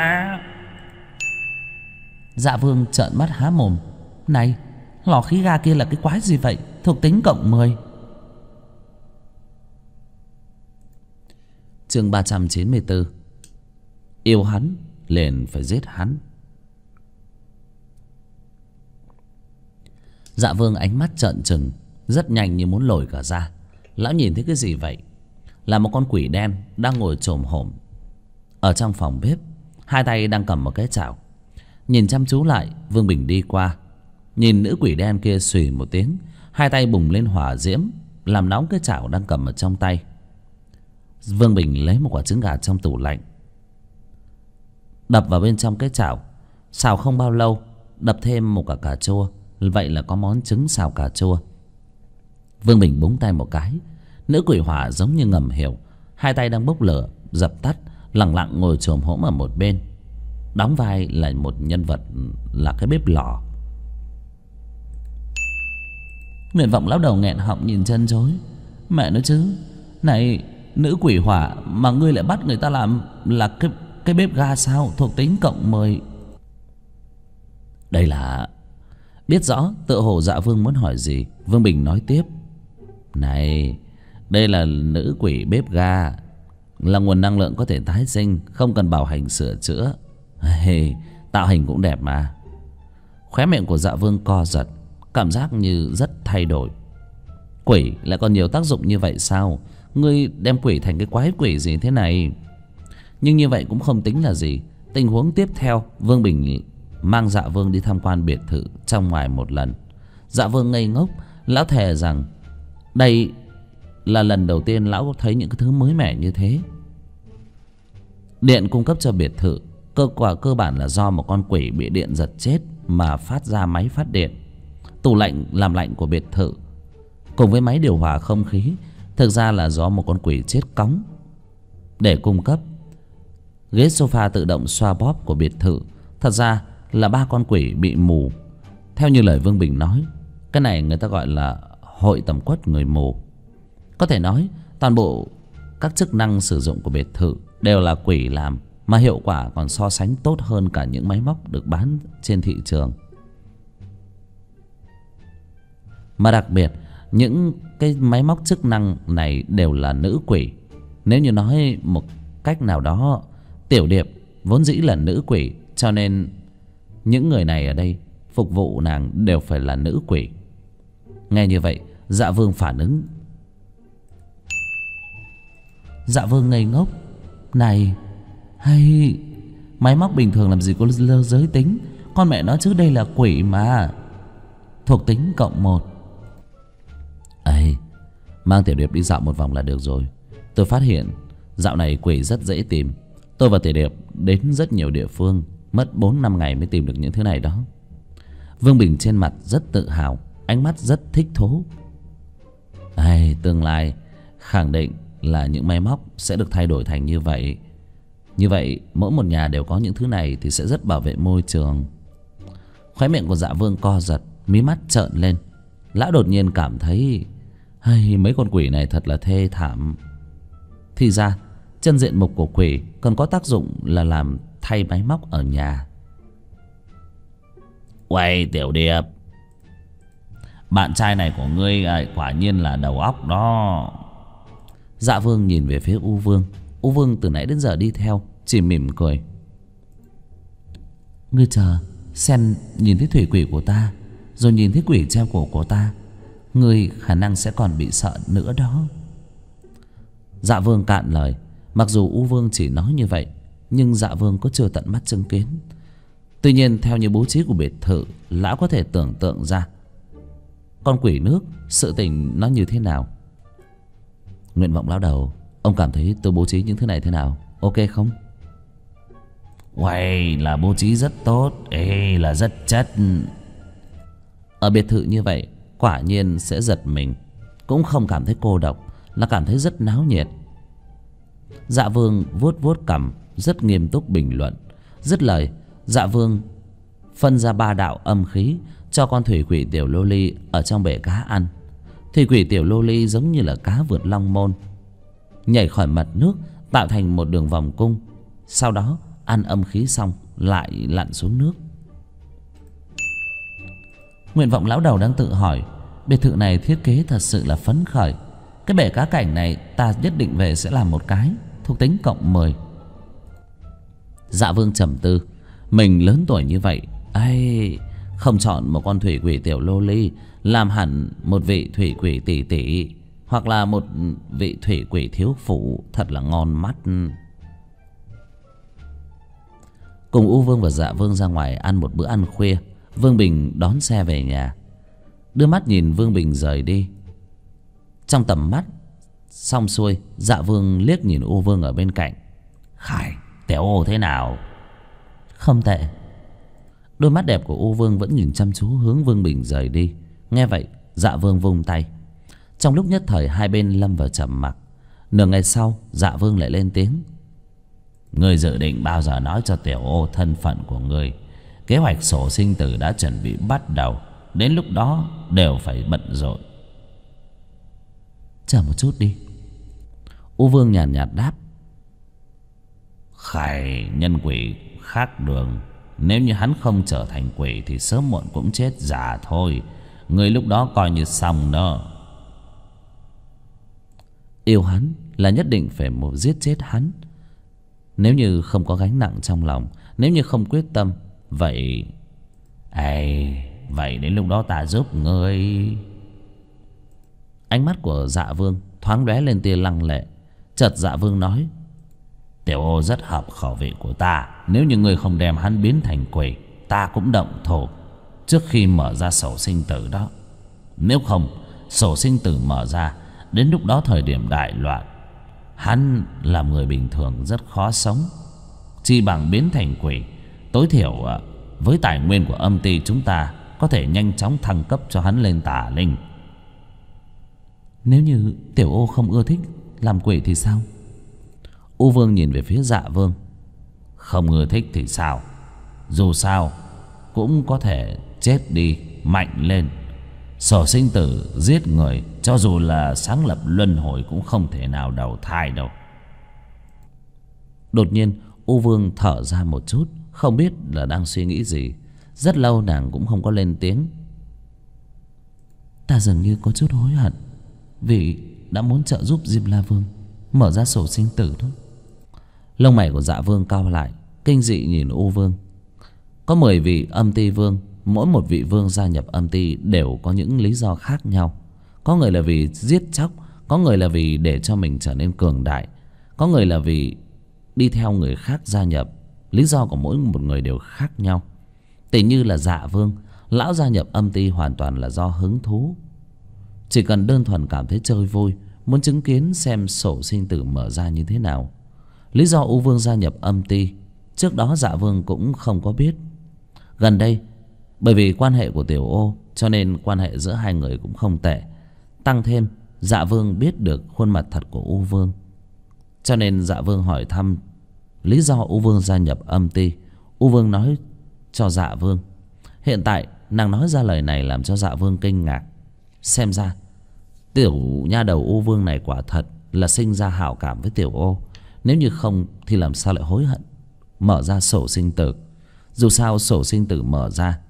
Dạ Vương trợn mắt há mồm. Này, lò khí ga kia là cái quái gì vậy? Thuộc tính +10. Chương 394. Yêu hắn liền phải giết hắn. Dạ Vương ánh mắt trợn trừng, rất nhanh như muốn lồi cả ra. Lão nhìn thấy cái gì vậy? Là một con quỷ đen đang ngồi chồm hổm ở trong phòng bếp, hai tay đang cầm một cái chảo. Nhìn chăm chú lại, Vương Bình đi qua, nhìn nữ quỷ đen kia xùy một tiếng, hai tay bùng lên hỏa diễm, làm nóng cái chảo đang cầm ở trong tay. Vương Bình lấy một quả trứng gà trong tủ lạnh, đập vào bên trong cái chảo. Xào không bao lâu, đập thêm một quả cà chua. Vậy là có món trứng xào cà chua. Vương Bình búng tay một cái. Nữ quỷ hỏa giống như ngầm hiểu, hai tay đang bốc lửa dập tắt, lẳng lặng ngồi chồm hổm ở một bên, đóng vai là một nhân vật là cái bếp lò. Nguyện vọng lão đầu nghẹn họng nhìn chân chối. Mẹ nói chứ, này nữ quỷ hỏa mà ngươi lại bắt người ta làm là cái bếp ga sao? Thuộc tính cộng 10. Đây là... Biết rõ tựa hồ Dạ Vương muốn hỏi gì, Vương Bình nói tiếp. Này, đây là nữ quỷ bếp ga, là nguồn năng lượng có thể tái sinh, không cần bảo hành sửa chữa. Hey, tạo hình cũng đẹp mà. Khóe miệng của Dạ Vương co giật, cảm giác như rất thay đổi. Quỷ lại còn nhiều tác dụng như vậy sao? Ngươi đem quỷ thành cái quái quỷ gì thế này? Nhưng như vậy cũng không tính là gì. Tình huống tiếp theo, Vương Bình mang Dạ Vương đi tham quan biệt thự trong ngoài một lần. Dạ Vương ngây ngốc. Lão thề rằng đây là lần đầu tiên lão thấy những cái thứ mới mẻ như thế. Điện cung cấp cho biệt thự cơ bản là do một con quỷ bị điện giật chết mà phát ra máy phát điện. Tủ lạnh làm lạnh của biệt thự cùng với máy điều hòa không khí thực ra là do một con quỷ chết cóng để cung cấp. Ghế sofa tự động xoa bóp của biệt thự thật ra là 3 con quỷ bị mù. Theo như lời Vương Bình nói, cái này người ta gọi là hội tẩm quất người mù. Có thể nói toàn bộ các chức năng sử dụng của biệt thự đều là quỷ làm, mà hiệu quả còn so sánh tốt hơn cả những máy móc được bán trên thị trường. Mà đặc biệt những cái máy móc chức năng này đều là nữ quỷ. Nếu như nói một cách nào đó, Tiểu Điệp vốn dĩ là nữ quỷ, cho nên những người này ở đây phục vụ nàng đều phải là nữ quỷ. Nghe như vậy, Dạ Vương phản ứng. Dạ Vương ngây ngốc. Này, hay máy móc bình thường làm gì có giới tính? Con mẹ nó chứ, đây là quỷ mà. Thuộc tính cộng 1. Ây, mang Tiểu Điệp đi dạo một vòng là được rồi. Tôi phát hiện dạo này quỷ rất dễ tìm. Tôi và Tiểu Điệp đến rất nhiều địa phương, mất 4-5 ngày mới tìm được những thứ này đó. Vương Bình trên mặt rất tự hào, ánh mắt rất thích thú. Ây, tương lai khẳng định là những máy móc sẽ được thay đổi thành như vậy. Như vậy mỗi một nhà đều có những thứ này thì sẽ rất bảo vệ môi trường. Khóe miệng của Dạ Vương co giật, mí mắt trợn lên. Lão đột nhiên cảm thấy hay mấy con quỷ này thật là thê thảm. Thì ra chân diện mục của quỷ còn có tác dụng là làm thay máy móc ở nhà. Uầy Tiểu Điệp, bạn trai này của ngươi quả nhiên là đầu óc đó. Dạ Vương nhìn về phía U Vương. U Vương từ nãy đến giờ đi theo, chỉ mỉm cười. Ngươi chờ xem nhìn thấy thủy quỷ của ta, rồi nhìn thấy quỷ treo cổ của ta, ngươi khả năng sẽ còn bị sợ nữa đó. Dạ Vương cạn lời. Mặc dù U Vương chỉ nói như vậy, nhưng Dạ Vương có chưa tận mắt chứng kiến. Tuy nhiên theo như bố trí của biệt thự, lão có thể tưởng tượng ra con quỷ nước sự tình nó như thế nào. Nguyện vọng lão đầu, ông cảm thấy tôi bố trí những thứ này thế nào, ok không? Uầy, là bố trí rất tốt. Ê, là rất chất. Ở biệt thự như vậy quả nhiên sẽ giật mình, cũng không cảm thấy cô độc, là cảm thấy rất náo nhiệt. Dạ Vương vuốt vuốt cằm, rất nghiêm túc bình luận. Dứt lời, Dạ Vương phân ra 3 đạo âm khí cho con thủy quỷ tiểu lô ly ở trong bể cá ăn. Thủy quỷ tiểu lô ly giống như là cá vượt long môn, nhảy khỏi mặt nước tạo thành một đường vòng cung, sau đó ăn âm khí xong lại lặn xuống nước. Nguyện vọng lão đầu đang tự hỏi, biệt thự này thiết kế thật sự là phấn khởi. Cái bể cá cảnh này ta nhất định về sẽ làm một cái, thuộc tính cộng 10. Dạ Vương trầm tư, mình lớn tuổi như vậy, ai không chọn một con thủy quỷ tiểu lô ly, làm hẳn một vị thủy quỷ tỷ tỷ, hoặc là một vị thủy quỷ thiếu phụ, thật là ngon mắt. Cùng U Vương và Dạ Vương ra ngoài ăn một bữa ăn khuya. Vương Bình đón xe về nhà, đưa mắt nhìn Vương Bình rời đi. Trong tầm mắt xong xuôi, Dạ Vương liếc nhìn U Vương ở bên cạnh. Khải, Tiểu Ô thế nào? Không tệ. Đôi mắt đẹp của U Vương vẫn nhìn chăm chú hướng Vương Bình rời đi. Nghe vậy, Dạ Vương vung tay. Trong lúc nhất thời hai bên lâm vào trầm mặc. Nửa ngày sau Dạ Vương lại lên tiếng. Ngươi dự định bao giờ nói cho Tiểu Ô thân phận của ngươi? Kế hoạch sổ sinh tử đã chuẩn bị bắt đầu, đến lúc đó đều phải bận rộn. Chờ một chút đi. U Vương nhàn nhạt đáp. Khải nhân quỷ khác đường. Nếu như hắn không trở thành quỷ thì sớm muộn cũng chết già thôi. Ngươi lúc đó coi như xong đó. Yêu hắn là nhất định phải giết chết hắn. Nếu như không có gánh nặng trong lòng, nếu như không quyết tâm, vậy đến lúc đó ta giúp ngươi. Ánh mắt của Dạ Vương thoáng lóe lên tia lăng lệ. Chợt Dạ Vương nói. Tiểu Ô rất hợp khẩu vị của ta. Nếu như ngươi không đem hắn biến thành quỷ, ta cũng động thủ trước khi mở ra sổ sinh tử đó. Nếu không, sổ sinh tử mở ra, đến lúc đó thời điểm đại loạn, hắn làm người bình thường rất khó sống. Chỉ bằng biến thành quỷ, tối thiểu với tài nguyên của âm ty chúng ta có thể nhanh chóng thăng cấp cho hắn lên tà linh. Nếu như Tiểu Ô không ưa thích làm quỷ thì sao? U Vương nhìn về phía Dạ Vương. Không ưa thích thì sao? Dù sao cũng có thể chết đi mạnh lên. Sổ sinh tử giết người, cho dù là sáng lập luân hồi cũng không thể nào đầu thai đâu. Đột nhiên U Vương thở ra một chút, không biết là đang suy nghĩ gì. Rất lâu nàng cũng không có lên tiếng. Ta dường như có chút hối hận vì đã muốn trợ giúp Diêm La Vương mở ra sổ sinh tử đó. Lông mày của Dạ Vương cau lại, kinh dị nhìn U Vương. Có 10 vị âm ty vương, mỗi một vị vương gia nhập âm ty đều có những lý do khác nhau. Có người là vì giết chóc, có người là vì để cho mình trở nên cường đại, có người là vì đi theo người khác gia nhập. Lý do của mỗi một người đều khác nhau. Tỉ như là Dạ Vương, lão gia nhập âm ty hoàn toàn là do hứng thú. Chỉ cần đơn thuần cảm thấy chơi vui, muốn chứng kiến xem sổ sinh tử mở ra như thế nào. Lý do U Vương gia nhập âm ty trước đó Dạ Vương cũng không có biết. Gần đây bởi vì quan hệ của Tiểu Ô, cho nên quan hệ giữa hai người cũng không tệ. Tăng thêm Dạ Vương biết được khuôn mặt thật của U Vương, cho nên Dạ Vương hỏi thăm lý do U Vương gia nhập âm ty. U Vương nói cho Dạ Vương. Hiện tại nàng nói ra lời này làm cho Dạ Vương kinh ngạc. Xem ra tiểu nha đầu U Vương này quả thật là sinh ra hảo cảm với Tiểu Ô. Nếu như không thì làm sao lại hối hận mở ra sổ sinh tử. Dù sao sổ sinh tử mở ra,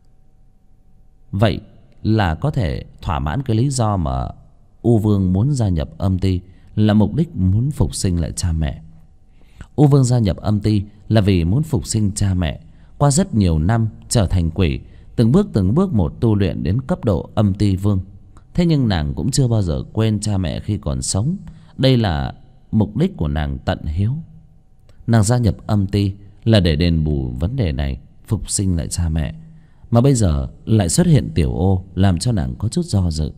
vậy là có thể thỏa mãn cái lý do mà U Vương muốn gia nhập âm ty, là mục đích muốn phục sinh lại cha mẹ. U Vương gia nhập âm ty là vì muốn phục sinh cha mẹ. Qua rất nhiều năm trở thành quỷ, từng bước một tu luyện đến cấp độ âm ty vương. Thế nhưng nàng cũng chưa bao giờ quên cha mẹ khi còn sống. Đây là mục đích của nàng tận hiếu. Nàng gia nhập âm ty là để đền bù vấn đề này, phục sinh lại cha mẹ. Mà bây giờ lại xuất hiện Tiểu Ô, làm cho nàng có chút do dự.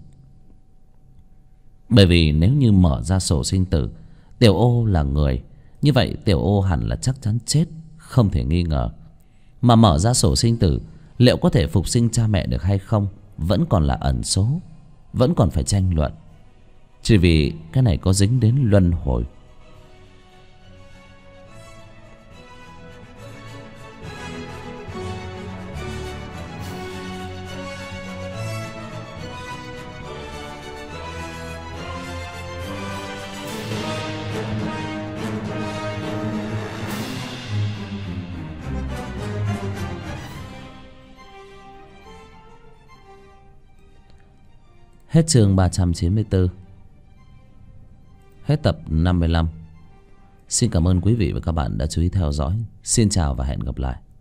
Bởi vì nếu như mở ra sổ sinh tử, Tiểu Ô là người, như vậy Tiểu Ô hẳn là chắc chắn chết, không thể nghi ngờ. Mà mở ra sổ sinh tử, liệu có thể phục sinh cha mẹ được hay không vẫn còn là ẩn số, vẫn còn phải tranh luận. Chỉ vì cái này có dính đến luân hồi. Hết chương 394. Hết tập 55. Xin cảm ơn quý vị và các bạn đã chú ý theo dõi. Xin chào và hẹn gặp lại.